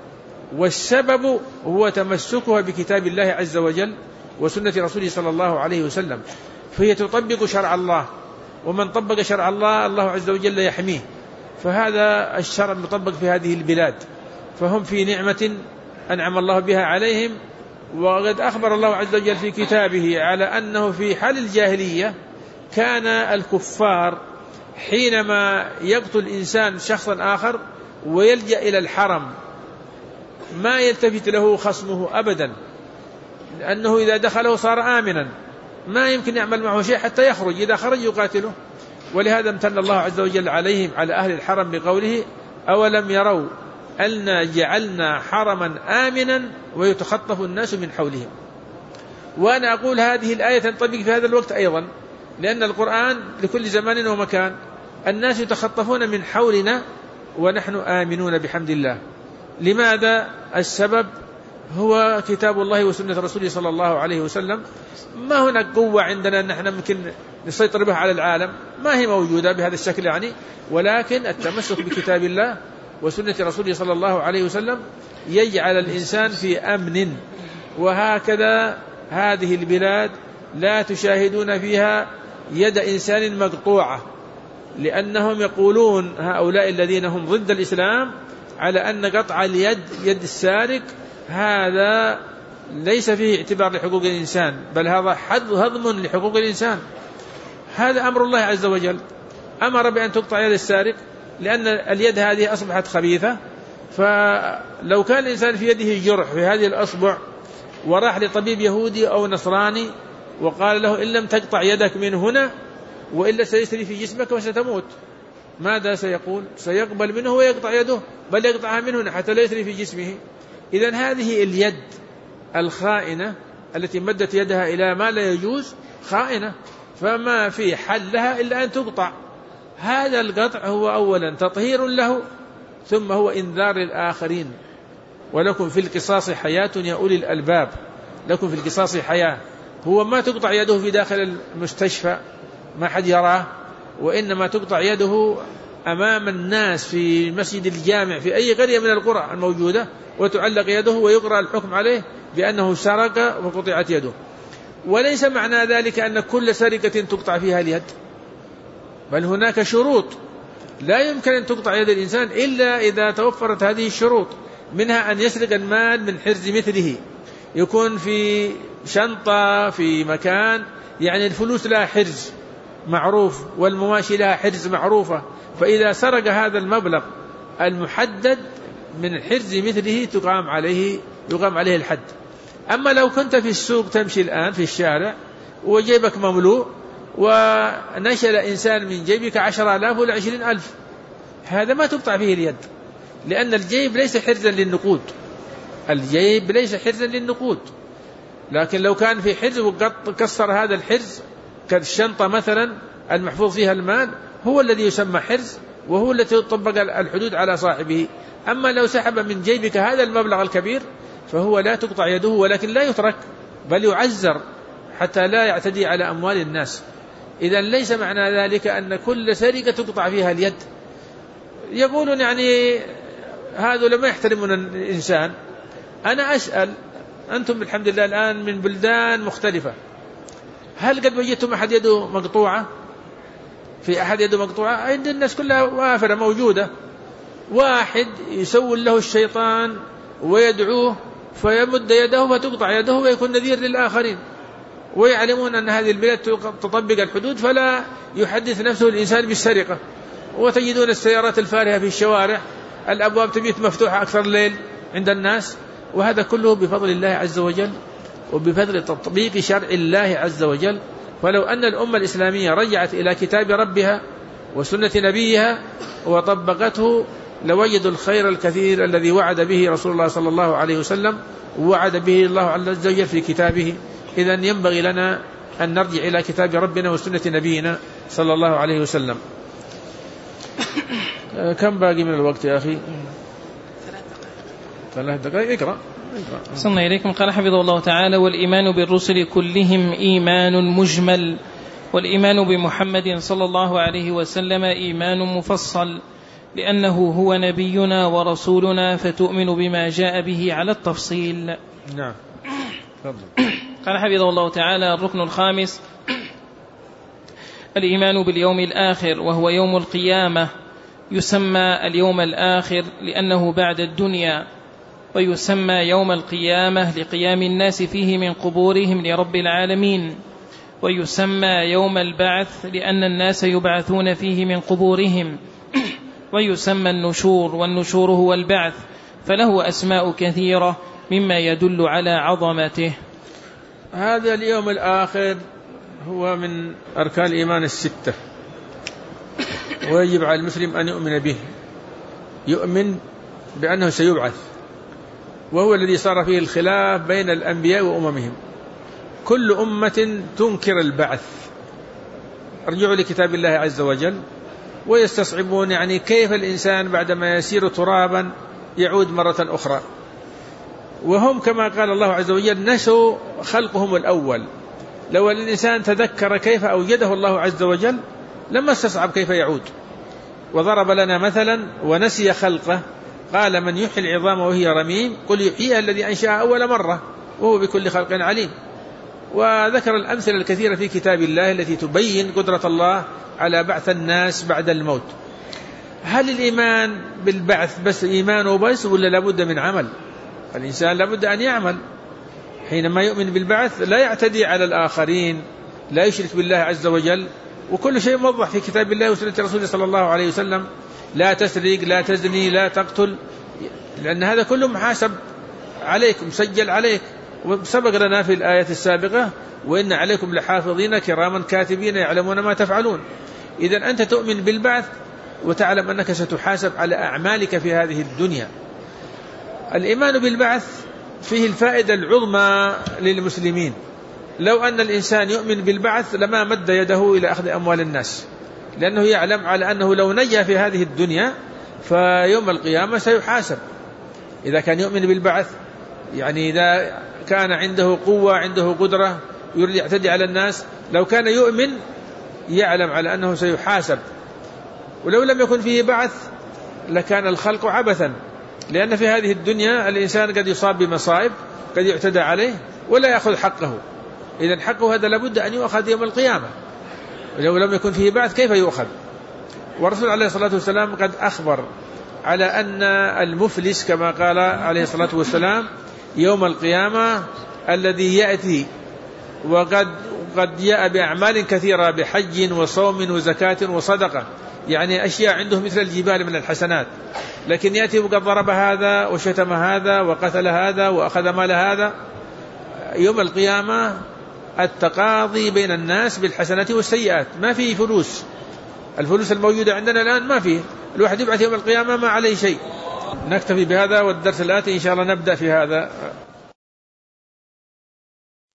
والسبب هو تمسكها بكتاب الله عز وجل وسنة رسوله صلى الله عليه وسلم، فهي تطبق شرع الله، ومن طبق شرع الله الله عز وجل يحميه. فهذا الشرع مطبق في هذه البلاد، فهم في نعمة أنعم الله بها عليهم. وقد أخبر الله عز وجل في كتابه على أنه في حال الجاهلية كان الكفار حينما يقتل إنسان شخصا آخر ويلجأ إلى الحرم ما يلتفت له خصمه أبدا، لأنه إذا دخله صار آمنا، ما يمكن يعمل معه شيء حتى يخرج، إذا خرج يقاتله. ولهذا امتن الله عز وجل عليهم على أهل الحرم بقوله: أولم يروا أن جعلنا حرما آمنا ويتخطف الناس من حولهم. وأنا أقول هذه الآية تنطبق في هذا الوقت أيضا، لأن القرآن لكل زمان ومكان، الناس يتخطفون من حولنا ونحن آمنون بحمد الله. لماذا؟ السبب هو كتاب الله وسنة رسوله صلى الله عليه وسلم. ما هناك قوة عندنا أن نحن ممكن نسيطر بها على العالم، ما هي موجودة بهذا الشكل يعني، ولكن التمسك بكتاب الله وسنة رسوله صلى الله عليه وسلم يجعل الإنسان في أمن. وهكذا هذه البلاد لا تشاهدون فيها يد إنسان مقطوعة، لأنهم يقولون هؤلاء الذين هم ضد الإسلام على أن قطع اليد يد السارق هذا ليس فيه اعتبار لحقوق الإنسان، بل هذا هضم لحقوق الإنسان. هذا أمر الله عز وجل، أمر بأن تقطع يد السارق لأن اليد هذه أصبحت خبيثة. فلو كان الإنسان في يده جرح في هذه الأصبع وراح لطبيب يهودي أو نصراني وقال له: إن لم تقطع يدك من هنا وإلا سيسري في جسمك وستموت، ماذا سيقول؟ سيقبل منه ويقطع يده، بل يقطعها من هنا حتى لا يسري في جسمه. إذن هذه اليد الخائنة التي مدت يدها إلى ما لا يجوز خائنة، فما في حل لها إلا أن تقطع. هذا القطع هو أولا تطهير له، ثم هو إنذار للآخرين. ولكم في القصاص حياة يا أولي الألباب، لكم في القصاص حياة. هو ما تقطع يده في داخل المستشفى ما حد يراه، وإنما تقطع يده أمام الناس في مسجد الجامع في أي قرية من القرى الموجودة، وتعلق يده ويقرأ الحكم عليه بأنه سرق وقطعت يده. وليس معنى ذلك أن كل سرقة تقطع فيها اليد، بل هناك شروط لا يمكن أن تقطع يد الإنسان إلا إذا توفرت هذه الشروط، منها أن يسرق المال من حرز مثله، يكون في شنطة في مكان، يعني الفلوس لها حرز معروف والمواشي لها حرز معروفة، فإذا سرق هذا المبلغ المحدد من حرز مثله تقام عليه يقام عليه الحد. أما لو كنت في السوق تمشي الآن في الشارع وجيبك مملوء ونشل إنسان من جيبك عشر آلاف ولا عشرين ألف، هذا ما تقطع فيه اليد، لأن الجيب ليس حرزا للنقود، الجيب ليس حرزا للنقود. لكن لو كان في حرز وكسر هذا الحرز كالشنطة مثلا المحفوظ فيها المال، هو الذي يسمى حرز، وهو الذي يطبق الحدود على صاحبه. أما لو سحب من جيبك هذا المبلغ الكبير فهو لا تقطع يده، ولكن لا يترك بل يعزر حتى لا يعتدي على أموال الناس. إذن ليس معنى ذلك أن كل سرقة تقطع فيها اليد. يقولون يعني هذا لما يحترمون الإنسان. أنا أسأل، أنتم بالحمد لله الآن من بلدان مختلفة، هل قد وجدتم أحد يده مقطوعة؟ في أحد يده مقطوعة؟ عند الناس كلها وافرة موجودة. واحد يسول له الشيطان ويدعوه فيمد يده فتقطع يده ويكون نذير للآخرين، ويعلمون أن هذه البلاد تطبق الحدود فلا يحدث نفسه الإنسان بالسرقة. وتجدون السيارات الفارهة في الشوارع، الأبواب تبيت مفتوحة أكثر الليل عند الناس، وهذا كله بفضل الله عز وجل وبفضل تطبيق شرع الله عز وجل. ولو أن الأمة الإسلامية رجعت إلى كتاب ربها وسنة نبيها وطبقته لوجدوا الخير الكثير الذي وعد به رسول الله صلى الله عليه وسلم ووعد به الله عز وجل في كتابه. إذن ينبغي لنا أن نرجع إلى كتاب ربنا وسنة نبينا صلى الله عليه وسلم. كم باقي من الوقت يا أخي؟ ثلاث دقائق. اقرأ. صلى إليكم. قال حفظه الله تعالى: والإيمان بالرسل كلهم إيمان مجمل، والإيمان بمحمد صلى الله عليه وسلم إيمان مفصل، لأنه هو نبينا ورسولنا، فتؤمن بما جاء به على التفصيل. نعم. قال حفظه الله تعالى: الركن الخامس الإيمان باليوم الآخر، وهو يوم القيامة. يسمى اليوم الآخر لأنه بعد الدنيا، ويسمى يوم القيامة لقيام الناس فيه من قبورهم لرب العالمين، ويسمى يوم البعث لأن الناس يبعثون فيه من قبورهم، ويسمى النشور، والنشور هو البعث، فله أسماء كثيرة مما يدل على عظمته. هذا اليوم الآخر هو من أركان الإيمان الستة، ويجب على المسلم أن يؤمن به، يؤمن بأنه سيبعث، وهو الذي صار فيه الخلاف بين الأنبياء وأممهم. كل أمة تنكر البعث، ارجعوا لكتاب الله عز وجل، ويستصعبون يعني كيف الإنسان بعدما يسير ترابا يعود مرة أخرى، وهم كما قال الله عز وجل نسوا خلقهم الأول. لو الإنسان تذكر كيف أوجده الله عز وجل لما استصعب كيف يعود. وضرب لنا مثلا ونسي خلقه، قال: من يحيي العظام وهي رميم قل يحييها الذي أنشأها أول مرة وهو بكل خلق عليم. وذكر الأمثلة الكثيرة في كتاب الله التي تبين قدرة الله على بعث الناس بعد الموت. هل الإيمان بالبعث بس إيمان وبس، ولا لابد من عمل؟ الإنسان لابد أن يعمل. حينما يؤمن بالبعث لا يعتدي على الآخرين، لا يشرك بالله عز وجل، وكل شيء موضح في كتاب الله وسنة رسوله صلى الله عليه وسلم. لا تسرق، لا تزني، لا تقتل، لأن هذا كله محاسب عليك، مسجل عليك. وسبق لنا في الآية السابقة: وإن عليكم لحافظين كراما كاتبين يعلمون ما تفعلون. إذن أنت تؤمن بالبعث وتعلم أنك ستحاسب على أعمالك في هذه الدنيا. الإيمان بالبعث فيه الفائدة العظمى للمسلمين. لو أن الإنسان يؤمن بالبعث لما مد يده إلى أخذ أموال الناس، لأنه يعلم على أنه لو نجا في هذه الدنيا فيوم القيامة سيحاسب. إذا كان يؤمن بالبعث، يعني إذا كان عنده قوة، عنده قدرة، يريد يعتدي على الناس، لو كان يؤمن يعلم على أنه سيحاسب. ولو لم يكن فيه بعث لكان الخلق عبثا، لأن في هذه الدنيا الإنسان قد يصاب بمصائب، قد يعتدى عليه ولا يأخذ حقه. إذن حقه هذا لابد أن يؤخذ يوم القيامة. ولو لم يكن فيه بعث كيف يؤخذ؟ والرسول عليه الصلاة والسلام قد أخبر على أن المفلس كما قال عليه الصلاة والسلام يوم القيامة الذي يأتي وقد قد جاء بأعمال كثيرة بحج وصوم وزكاة وصدقة، يعني أشياء عنده مثل الجبال من الحسنات، لكن يأتي وقد ضرب هذا وشتم هذا وقتل هذا وأخذ مال هذا. يوم القيامة التقاضي بين الناس بالحسنات والسيئات، ما فيه فلوس. الفلوس الموجودة عندنا الآن ما فيه، الواحد يبعث يوم القيامة ما عليه شيء. نكتفي بهذا، والدرس الآتي إن شاء الله نبدأ في هذا.